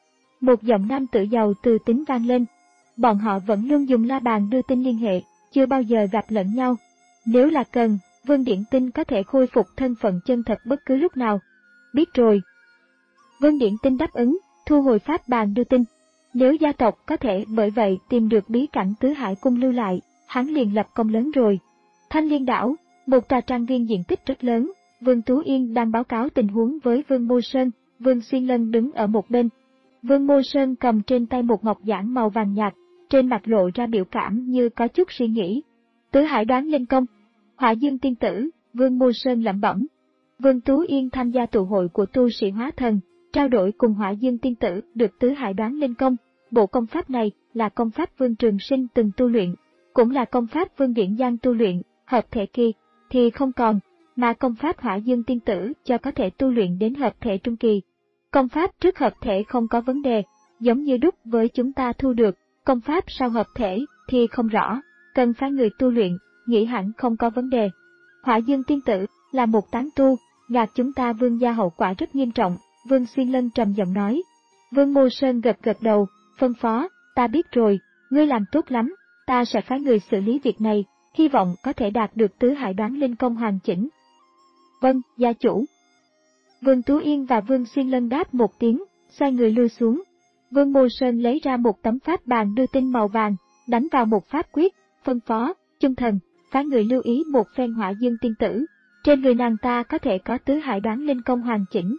[SPEAKER 1] Một giọng nam tử giàu từ tính vang lên. Bọn họ vẫn luôn dùng la bàn đưa tin liên hệ, chưa bao giờ gặp lẫn nhau. Nếu là cần, Vương Điển Tinh có thể khôi phục thân phận chân thật bất cứ lúc nào. Biết rồi. Vương Điển Tinh đáp ứng, thu hồi pháp bàn đưa tin. Nếu gia tộc có thể bởi vậy tìm được bí cảnh Tứ Hải Cung lưu lại, hắn liền lập công lớn rồi. Thanh Liên đảo, một tòa trang viên diện tích rất lớn, Vương Tú Yên đang báo cáo tình huống với Vương Mô Sơn, Vương Xuyên Lân đứng ở một bên. Vương Mô Sơn cầm trên tay một ngọc giản màu vàng nhạt, trên mặt lộ ra biểu cảm như có chút suy nghĩ. Tứ Hải đoán lên công. Hỏa Dương Tiên Tử, Vương Mô Sơn lẩm bẩm. Vương Tú Yên tham gia tụ hội của tu sĩ hóa thần, trao đổi cùng Hỏa Dương Tiên Tử được Tứ Hải đoán lên công. Bộ công pháp này là công pháp Vương Trường Sinh từng tu luyện, cũng là công pháp Vương Điển Giang tu luyện, hợp thể kỳ thì không còn, mà công pháp Hỏa Dương Tiên Tử cho có thể tu luyện đến hợp thể trung kỳ. Công pháp trước hợp thể không có vấn đề, giống như đúc với chúng ta thu được, công pháp sau hợp thể thì không rõ, cần phải người tu luyện, nghĩ hẳn không có vấn đề. Hỏa Dương Tiên Tử là một tán tu, gạt chúng ta Vương gia hậu quả rất nghiêm trọng, Vương Xuyên Lân trầm giọng nói. Vương Mô Sơn gật gật đầu, phân phó, ta biết rồi, ngươi làm tốt lắm, ta sẽ phái người xử lý việc này, hy vọng có thể đạt được Tứ Hải đoán linh công hoàn chỉnh. Vâng, gia chủ. Vương Tú Yên và Vương Xuyên Lân đáp một tiếng, xoay người lui xuống. Vương Mô Sơn lấy ra một tấm pháp bàn đưa tin màu vàng, đánh vào một pháp quyết, phân phó, chung thần, phái người lưu ý một phen Hỏa Dương Tiên Tử, trên người nàng ta có thể có Tứ Hải đoán linh công hoàn chỉnh.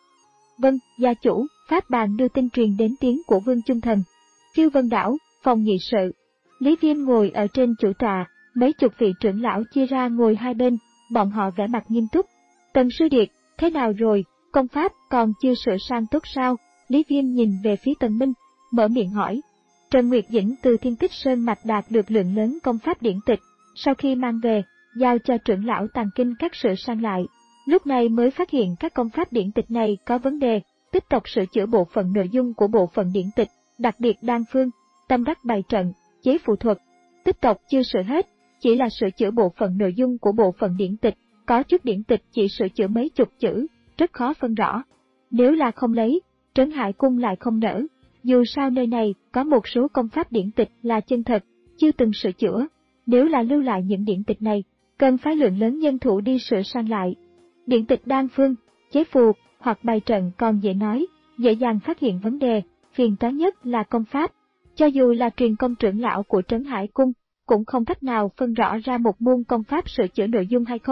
[SPEAKER 1] Vâng, gia chủ, pháp bàn đưa tin truyền đến tiếng của Vương Trung Thần. Phiêu Vân đảo, phòng nghị sự. Lý Viêm ngồi ở trên chủ tọa, mấy chục vị trưởng lão chia ra ngồi hai bên, bọn họ vẻ mặt nghiêm túc. Tần Sư Điệt, thế nào rồi, công pháp còn chưa sửa sang tốt sao? Lý Viêm nhìn về phía Tần Minh, mở miệng hỏi. Trần Nguyệt Dĩnh từ Thiên Tích Sơn Mạch đạt được lượng lớn công pháp điển tịch, sau khi mang về, giao cho trưởng lão Tàng Kinh các sửa sang lại. Lúc này mới phát hiện các công pháp điển tịch này có vấn đề, tiếp tục sửa chữa bộ phận nội dung của bộ phận điển tịch, đặc biệt đan phương, tâm đắc bày trận, chế phù thuật. Tiếp tục chưa sửa hết, chỉ là sửa chữa bộ phận nội dung của bộ phận điển tịch, có chút điển tịch chỉ sửa chữa mấy chục chữ, rất khó phân rõ. Nếu là không lấy, Trấn Hải Cung lại không nỡ, dù sao nơi này có một số công pháp điển tịch là chân thật, chưa từng sửa chữa. Nếu là lưu lại những điển tịch này, cần phải lượng lớn nhân thủ đi sửa sang lại. Điển tịch đan phương, chế phù hoặc bày trận còn dễ nói, dễ dàng phát hiện vấn đề, phiền toái nhất là công pháp. Cho dù là truyền công trưởng lão của Trấn Hải Cung, cũng không cách nào phân rõ ra một môn công pháp sửa chữa nội dung hay không,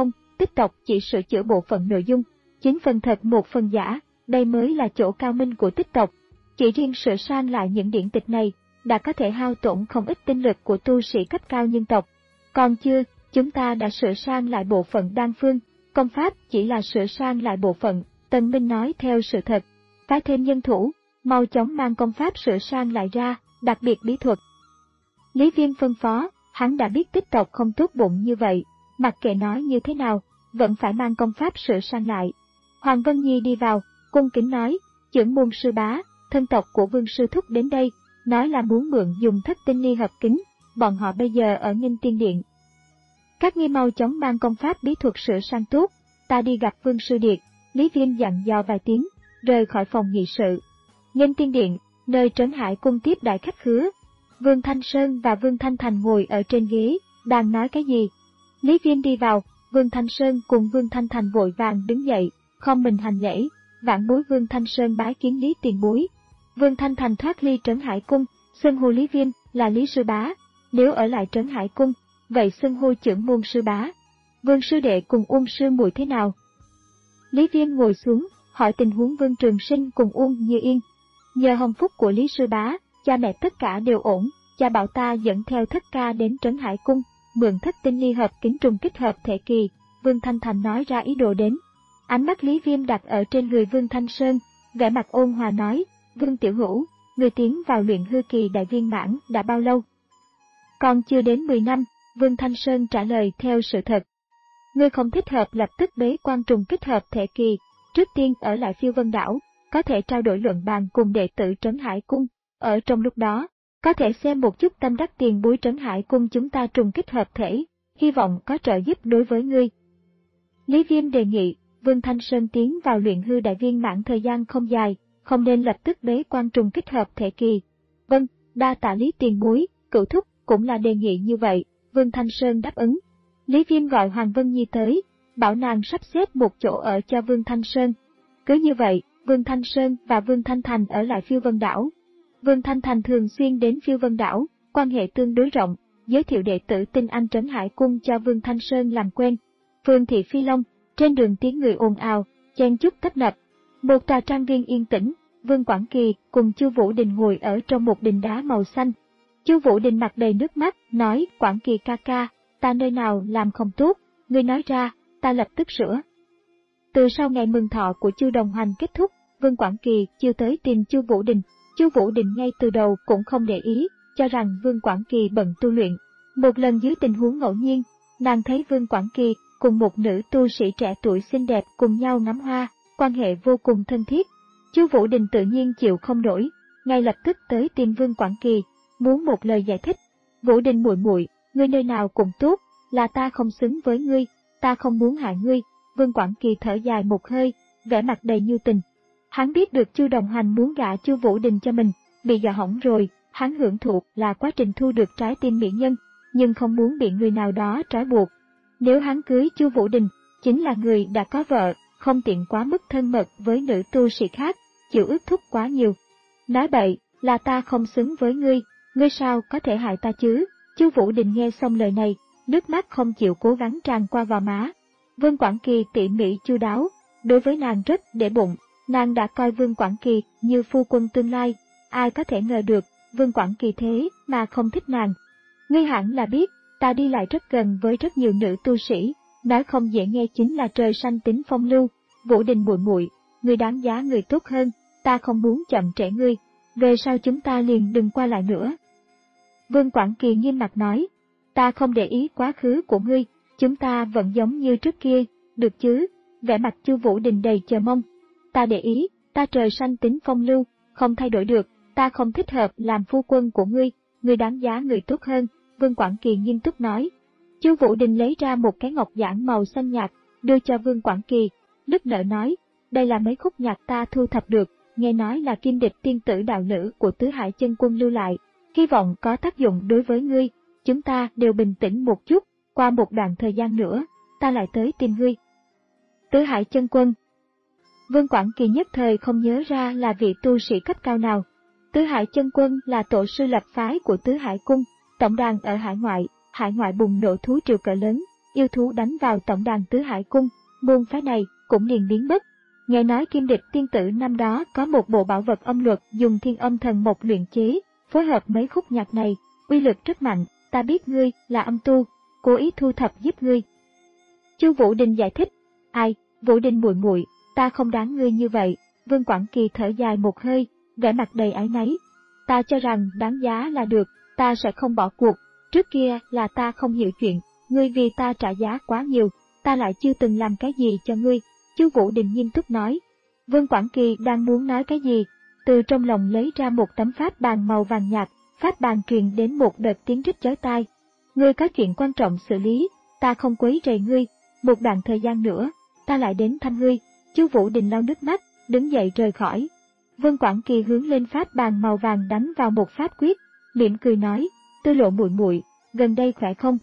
[SPEAKER 1] tích tộc chỉ sửa chữa bộ phận nội dung, chín phần thật một phần giả, đây mới là chỗ cao minh của tích tộc. Chỉ riêng sửa sang lại những điển tịch này, đã có thể hao tổn không ít tinh lực của tu sĩ cấp cao nhân tộc. Còn chưa, chúng ta đã sửa sang lại bộ phận đan phương, công pháp chỉ là sửa sang lại bộ phận, Tần Minh nói theo sự thật. Phái thêm nhân thủ, mau chóng mang công pháp sửa sang lại ra, đặc biệt bí thuật. Lý Viêm phân phó, hắn đã biết tích tộc không tốt bụng như vậy, mặc kệ nói như thế nào, vẫn phải mang công pháp sửa sang lại. Hoàng Vân Nhi đi vào, cung kính nói, trưởng môn sư bá, thân tộc của Vương sư thúc đến đây, nói là muốn mượn dùng thất tinh ni hợp kính, bọn họ bây giờ ở Nghinh Tiên Điện. Các ngươi mau chóng mang công pháp bí thuật sửa sang tốt, ta đi gặp Vương sư điệt. Lý Viêm dặn dò vài tiếng, rời khỏi phòng nghị sự. Nghinh Tiên Điện, nơi Trấn Hải cung tiếp đại khách khứa. Vương Thanh Sơn và Vương Thanh Thành ngồi ở trên ghế, đang nói cái gì. Lý Viêm đi vào, Vương Thanh Sơn cùng Vương Thanh Thành vội vàng đứng dậy, không mình hành lễ. Vạn bối Vương Thanh Sơn bái kiến Lý tiền bối. Vương Thanh Thành thoát ly Trấn Hải cung, xưng hô Lý Viêm là Lý sư bá. Nếu ở lại Trấn Hải cung, vậy xưng hô trưởng môn sư bá. Vương sư đệ cùng Uông sư muội thế nào? Lý Viêm ngồi xuống, hỏi tình huống Vương Trường Sinh cùng Uông Như Yên. Nhờ hồng phúc của Lý sư bá, cha mẹ tất cả đều ổn. Cha bảo ta dẫn theo thất ca đến Trấn Hải cung, mượn thất tinh ly hợp kính trùng kích hợp thể kỳ. Vương Thanh Thành nói ra ý đồ đến. Ánh mắt Lý Viêm đặt ở trên người Vương Thanh Sơn, vẻ mặt ôn hòa nói, Vương tiểu hữu, người tiến vào luyện hư kỳ đại viên mãn đã bao lâu? Còn chưa đến mười năm, Vương Thanh Sơn trả lời theo sự thật. Ngươi không thích hợp lập tức bế quan trùng kích hợp thể kỳ, trước tiên ở lại Phiêu Vân đảo, có thể trao đổi luận bàn cùng đệ tử Trấn Hải cung, ở trong lúc đó, có thể xem một chút tâm đắc tiền bối Trấn Hải cung chúng ta trùng kích hợp thể, hy vọng có trợ giúp đối với ngươi. Lý Viêm đề nghị, Vương Thanh Sơn tiến vào luyện hư đại viên mãn thời gian không dài, không nên lập tức bế quan trùng kích hợp thể kỳ. Vâng, đa tạ Lý tiền bối, cửu thúc cũng là đề nghị như vậy, Vương Thanh Sơn đáp ứng. Lý Viêm gọi Hoàng Vân Nhi tới, bảo nàng sắp xếp một chỗ ở cho Vương Thanh Sơn. Cứ như vậy, Vương Thanh Sơn và Vương Thanh Thành ở lại Phiêu Vân đảo. Vương Thanh Thành thường xuyên đến Phiêu Vân đảo, quan hệ tương đối rộng, giới thiệu đệ tử tinh anh Trấn Hải cung cho Vương Thanh Sơn làm quen. Phương thị Phi Long, trên đường tiếng người ồn ào, chen chúc tấp nập. Một tòa trang viên yên tĩnh, Vương Quảng Kỳ cùng Chu Vũ Đình ngồi ở trong một đình đá màu xanh. Chu Vũ Đình mặt đầy nước mắt, nói, Quảng Kỳ ca ca, ta nơi nào làm không tốt, ngươi nói ra, ta lập tức sửa. Từ sau ngày mừng thọ của Chu Đồng Hành kết thúc, Vương Quảng Kỳ chưa tới tìm Chu Vũ Đình. Chu Vũ Đình ngay từ đầu cũng không để ý, cho rằng Vương Quảng Kỳ bận tu luyện. Một lần dưới tình huống ngẫu nhiên, nàng thấy Vương Quảng Kỳ cùng một nữ tu sĩ trẻ tuổi xinh đẹp cùng nhau ngắm hoa, quan hệ vô cùng thân thiết. Chu Vũ Đình tự nhiên chịu không nổi, ngay lập tức tới tìm Vương Quảng Kỳ, muốn một lời giải thích. Vũ Đình muội muội, ngươi nơi nào cũng tốt, là ta không xứng với ngươi, ta không muốn hại ngươi. Vương Quảng Kỳ thở dài một hơi, vẻ mặt đầy nhu tình. Hắn biết được Chu Đồng Hành muốn gả Chu Vũ Đình cho mình, bị gả hỏng rồi, hắn hưởng thụ là quá trình thu được trái tim mỹ nhân, nhưng không muốn bị người nào đó trói buộc. Nếu hắn cưới Chu Vũ Đình, chính là người đã có vợ, không tiện quá mức thân mật với nữ tu sĩ khác, chịu ước thúc quá nhiều. Nói bậy, là ta không xứng với ngươi, ngươi sao có thể hại ta chứ? Chu Vũ Đình nghe xong lời này, nước mắt không chịu cố gắng tràn qua gò má. Vương Quảng Kỳ tỉ mỉ chu đáo, đối với nàng rất để bụng, nàng đã coi Vương Quảng Kỳ như phu quân tương lai, ai có thể ngờ được, Vương Quảng Kỳ thế mà không thích nàng. Ngươi hẳn là biết, ta đi lại rất gần với rất nhiều nữ tu sĩ, nói không dễ nghe chính là trời xanh tính phong lưu. Vũ Đình muội muội, ngươi đáng giá người tốt hơn, ta không muốn chậm trễ ngươi, về sau chúng ta liền đừng qua lại nữa. Vương Quảng Kỳ nghiêm mặt nói, ta không để ý quá khứ của ngươi, chúng ta vẫn giống như trước kia, được chứ? Vẻ mặt Chu Vũ Đình đầy chờ mong. Ta để ý, ta trời xanh tính phong lưu, không thay đổi được, ta không thích hợp làm phu quân của ngươi, ngươi đáng giá người tốt hơn. Vương Quảng Kỳ nghiêm túc nói. Chu Vũ Đình lấy ra một cái ngọc giản màu xanh nhạt, đưa cho Vương Quảng Kỳ, nức nở nói, đây là mấy khúc nhạc ta thu thập được, nghe nói là Kim Địch tiên tử đạo lữ của Tứ Hải Chân Quân lưu lại, hy vọng có tác dụng đối với ngươi, chúng ta đều bình tĩnh một chút, qua một đoạn thời gian nữa, ta lại tới tìm ngươi. Tứ Hải Chân Quân. Vương Quảng Kỳ nhất thời không nhớ ra là vị tu sĩ cấp cao nào. Tứ Hải Chân Quân là tổ sư lập phái của Tứ Hải Cung, tổng đàn ở hải ngoại, hải ngoại bùng nổ thú triều cỡ lớn, yêu thú đánh vào tổng đàn Tứ Hải Cung, môn phái này cũng liền biến mất. Nghe nói Kim Địch tiên tử năm đó có một bộ bảo vật âm luật dùng thiên âm thần mộc luyện chế, phối hợp mấy khúc nhạc này, uy lực rất mạnh, ta biết ngươi là âm tu, cố ý thu thập giúp ngươi. Chu Vũ Đình giải thích, ai, Vũ Đình muội muội, ta không đáng ngươi như vậy. Vương Quảng Kỳ thở dài một hơi, vẻ mặt đầy áy náy. Ta cho rằng đáng giá là được, ta sẽ không bỏ cuộc, trước kia là ta không hiểu chuyện, ngươi vì ta trả giá quá nhiều, ta lại chưa từng làm cái gì cho ngươi. Chu Vũ Đình nghiêm túc nói. Vương Quảng Kỳ đang muốn nói cái gì, từ trong lòng lấy ra một tấm pháp bàn màu vàng nhạt, pháp bàn truyền đến một đợt tiếng rít chói tai. Ngươi có chuyện quan trọng xử lý, ta không quấy rầy ngươi, một đoạn thời gian nữa, ta lại đến thăm ngươi. Chu Vũ Đình lau nước mắt, đứng dậy rời khỏi. Vương Quảng Kỳ hướng lên pháp bàn màu vàng đánh vào một pháp quyết, mỉm cười nói, Tư Lộ muội muội, gần đây khỏe không?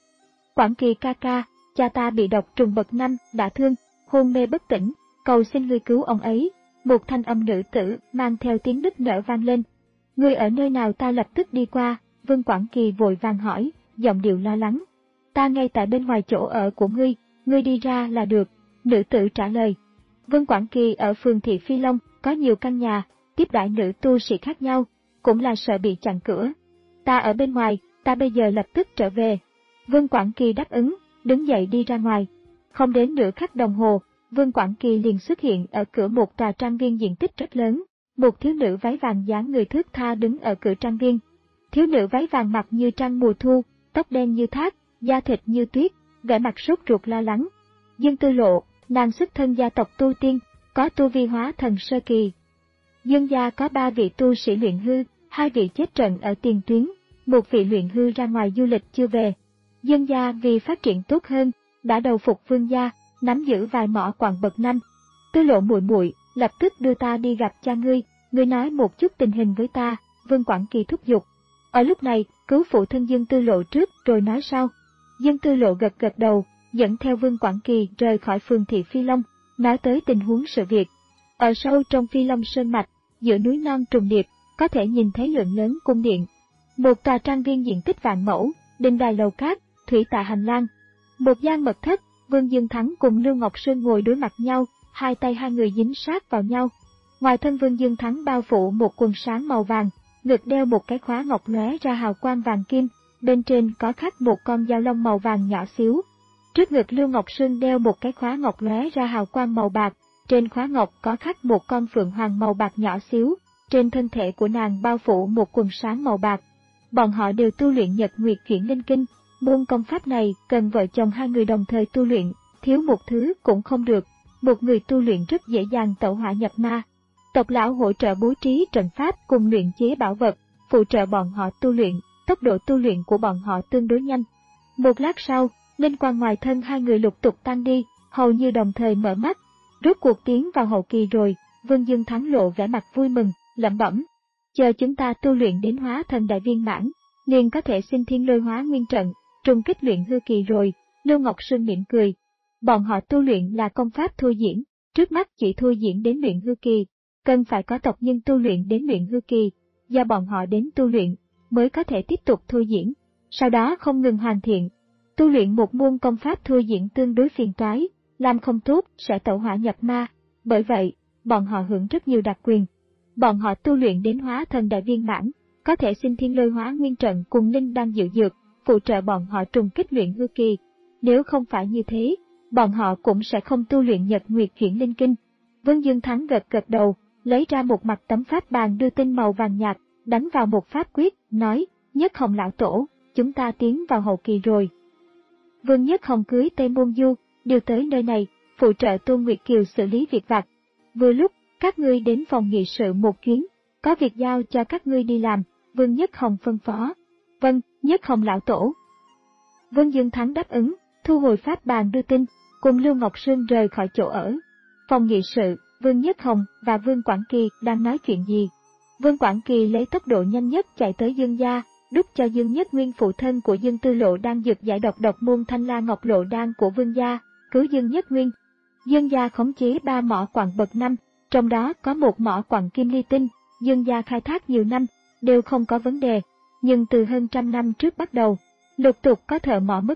[SPEAKER 1] Quảng Kỳ ca ca, cha ta bị độc trùng bậc năm đả thương, hôn mê bất tỉnh, cầu xin ngươi cứu ông ấy. Một thanh âm nữ tử mang theo tiếng nức nở vang lên. Ngươi ở nơi nào ta lập tức đi qua. Vương Quảng Kỳ vội vàng hỏi, giọng điệu lo lắng. Ta ngay tại bên ngoài chỗ ở của ngươi, ngươi đi ra là được. Nữ tử trả lời. Vương Quảng Kỳ ở phường Thị Phi Long có nhiều căn nhà, tiếp đãi nữ tu sĩ khác nhau, cũng là sợ bị chặn cửa. Ta ở bên ngoài, ta bây giờ lập tức trở về. Vương Quảng Kỳ đáp ứng, đứng dậy đi ra ngoài. Không đến nửa khắc đồng hồ, Vương Quảng Kỳ liền xuất hiện ở cửa một tòa trang viên diện tích rất lớn. Một thiếu nữ váy vàng dáng người thướt tha đứng ở cửa trang viên. Thiếu nữ váy vàng mặt như trăng mùa thu, tóc đen như thác, da thịt như tuyết, vẻ mặt sốt ruột lo lắng. Dương Tư Lộ, nàng xuất thân gia tộc tu tiên, có tu vi hóa thần sơ kỳ. Dương gia có ba vị tu sĩ luyện hư, hai vị chết trận ở tiền tuyến, một vị luyện hư ra ngoài du lịch chưa về. Dương gia vì phát triển tốt hơn, đã đầu phục Vương gia, nắm giữ vài mỏ quặng bậc năm. Tư Lộ muội muội, lập tức đưa ta đi gặp cha ngươi, ngươi nói một chút tình hình với ta. Vương Quảng Kỳ thúc giục. Ở lúc này, cứu phụ thân Dương Tư Lộ trước rồi nói sau. Dương Tư Lộ gật gật đầu, dẫn theo Vương Quảng Kỳ rời khỏi phường Thị Phi Long, nói tới tình huống sự việc. Ở sâu trong Phi Long Sơn Mạch, giữa núi non trùng điệp, có thể nhìn thấy lượng lớn cung điện. Một tòa trang viên diện tích vạn mẫu, đình đài lầu cát, thủy tạ hành lang. Một gian mật thất, Vương Dương Thắng cùng Lưu Ngọc Sơn ngồi đối mặt nhau, hai tay hai người dính sát vào nhau. Ngoài thân Vương Dương Thắng bao phủ một quần sáng màu vàng, ngực đeo một cái khóa ngọc lóe ra hào quang vàng kim, bên trên có khắc một con dao long màu vàng nhỏ xíu. Trước ngực Lưu Ngọc Sơn đeo một cái khóa ngọc lóe ra hào quang màu bạc, trên khóa ngọc có khắc một con phượng hoàng màu bạc nhỏ xíu, trên thân thể của nàng bao phủ một quần sáng màu bạc. Bọn họ đều tu luyện Nhật Nguyệt Chuyển Linh Kinh, môn công pháp này cần vợ chồng hai người đồng thời tu luyện, thiếu một thứ cũng không được, một người tu luyện rất dễ dàng tẩu hỏa nhập ma. Tộc lão hỗ trợ bố trí trận pháp cùng luyện chế bảo vật, phụ trợ bọn họ tu luyện, tốc độ tu luyện của bọn họ tương đối nhanh. Một lát sau, linh quang ngoài thân hai người lục tục tăng đi, hầu như đồng thời mở mắt. Rốt cuộc tiến vào hậu kỳ rồi, Vương Dương Thắng lộ vẻ mặt vui mừng, lẩm bẩm. Chờ chúng ta tu luyện đến hóa thần đại viên mãn, liền có thể xin thiên lôi hóa nguyên trận, trùng kích luyện hư kỳ rồi. Lưu Ngọc Sơn mỉm cười. Bọn họ tu luyện là công pháp thôi diễn, trước mắt chỉ thôi diễn đến luyện hư kỳ, cần phải có tộc nhân tu luyện đến luyện hư kỳ, do bọn họ đến tu luyện, mới có thể tiếp tục thôi diễn, sau đó không ngừng hoàn thiện. Tu luyện một môn công pháp thôi diễn tương đối phiền toái, làm không tốt sẽ tẩu hỏa nhập ma, bởi vậy, bọn họ hưởng rất nhiều đặc quyền. Bọn họ tu luyện đến hóa thần đại viên mãn, có thể xin thiên lôi hóa nguyên trận cùng linh đan diệu dược, phụ trợ bọn họ trùng kích luyện hư kỳ. Nếu không phải như thế, bọn họ cũng sẽ không tu luyện Nhật Nguyệt Chuyển Linh Kinh. Vương Dương Thắng gật gật đầu, lấy ra một mặt tấm pháp bàn đưa tinh màu vàng nhạt, đánh vào một pháp quyết, nói, Nhất Hồng lão tổ, chúng ta tiến vào hậu kỳ rồi. Vương Nhất Hồng cưới Tây Môn Du, điều tới nơi này, phụ trợ Tôn Nguyệt Kiều xử lý việc vặt. Vừa lúc, các ngươi đến phòng nghị sự một chuyến, có việc giao cho các ngươi đi làm, Vương Nhất Hồng phân phó. Vâng, Nhất Hồng lão tổ. Vương Dương Thắng đáp ứng, thu hồi pháp bàn đưa tin, cùng Lưu Ngọc Sương rời khỏi chỗ ở. Phòng nghị sự, Vương Nhất Hồng và Vương Quảng Kỳ đang nói chuyện gì? Vương Quảng Kỳ lấy tốc độ nhanh nhất chạy tới Dương gia, đút cho Dương Nhất Nguyên phụ thân của Dương Tư Lộ đang dược giải độc độc môn Thanh La Ngọc Lộ đan của Vương gia, cứu Dương Nhất Nguyên. Dương gia khống chế ba mỏ quặng bậc năm, trong đó có một mỏ quặng kim ly tinh, Dương gia khai thác nhiều năm, đều không có vấn đề, nhưng từ hơn trăm năm trước bắt đầu, lục tục có thợ mỏ mất tích,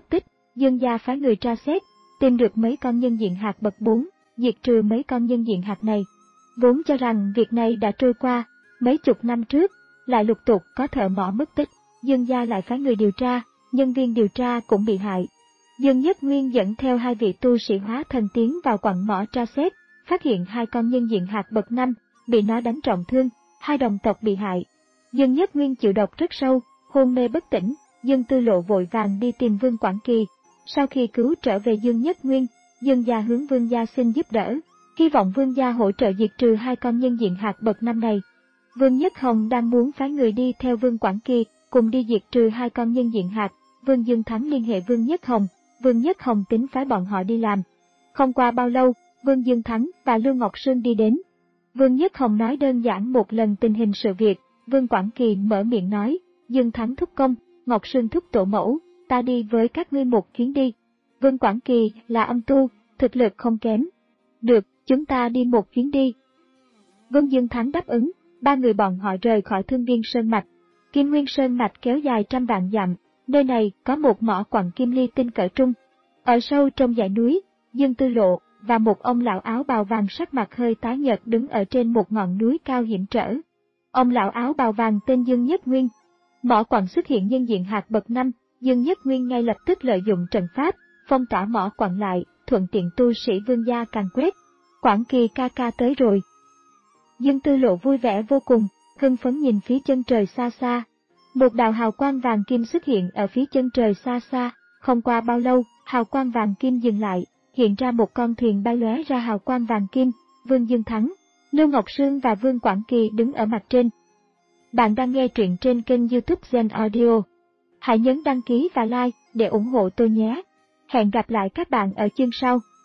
[SPEAKER 1] Dương gia phái người tra xét, tìm được mấy con nhân diện hạt bậc bốn, diệt trừ mấy con nhân diện hạt này. Vốn cho rằng việc này đã trôi qua, mấy chục năm trước, lại lục tục có thợ mỏ mất tích, Dương gia lại phái người điều tra, nhân viên điều tra cũng bị hại. Dương Nhất Nguyên dẫn theo hai vị tu sĩ hóa thần tiến vào quặng mỏ tra xét, phát hiện hai con nhân diện hạt bậc năm, bị nó đánh trọng thương, hai đồng tộc bị hại. Dương Nhất Nguyên chịu độc rất sâu, hôn mê bất tỉnh, Dương Tư Lộ vội vàng đi tìm Vương Quảng Kỳ. Sau khi cứu trở về Dương Nhất Nguyên, Dương gia hướng Vương gia xin giúp đỡ, hy vọng Vương gia hỗ trợ diệt trừ hai con nhân diện hạt bậc năm này. Vương Nhất Hồng đang muốn phái người đi theo Vương Quảng Kỳ, cùng đi diệt trừ hai con nhân diện hạt. Vương Dương Thắng liên hệ Vương Nhất Hồng, Vương Nhất Hồng tính phái bọn họ đi làm. Không qua bao lâu, Vương Dương Thắng và Lưu Ngọc Sương đi đến. Vương Nhất Hồng nói đơn giản một lần tình hình sự việc, Vương Quảng Kỳ mở miệng nói, Dương Thắng thúc công, Ngọc Sương thúc tổ mẫu, ta đi với các ngươi một chuyến đi. Vương Quảng Kỳ là âm tu, thực lực không kém. Được, chúng ta đi một chuyến đi. Vương Dương Thắng đáp ứng, ba người bọn họ rời khỏi Thương Viên Sơn Mạch. Kim Nguyên Sơn Mạch kéo dài trăm vạn dặm, nơi này có một mỏ quặng kim ly tinh cỡ trung. Ở sâu trong dãy núi, Dương Tư Lộ và một ông lão áo bào vàng sắc mặt hơi tái nhợt đứng ở trên một ngọn núi cao hiểm trở. Ông lão áo bào vàng tên Dương Nhất Nguyên. Mỏ quặng xuất hiện nhân diện hạt bậc năm, Dương Nhất Nguyên ngay lập tức lợi dụng trận pháp, phong tỏa mỏ quặng lại, thuận tiện tu sĩ Vương gia càng quét. Quảng Kỳ ca ca tới rồi. Dương Tư Lộ vui vẻ vô cùng, hưng phấn nhìn phía chân trời xa xa. Một đạo hào quang vàng kim xuất hiện ở phía chân trời xa xa, không qua bao lâu, hào quang vàng kim dừng lại, hiện ra một con thuyền bay lóe ra hào quang vàng kim. Vương Dương Thắng, Lưu Ngọc Sương và Vương Quảng Kỳ đứng ở mặt trên. Bạn đang nghe truyện trên kênh YouTube Zen Audio. Hãy nhấn đăng ký và like để ủng hộ tôi nhé. Hẹn gặp lại các bạn ở chương sau.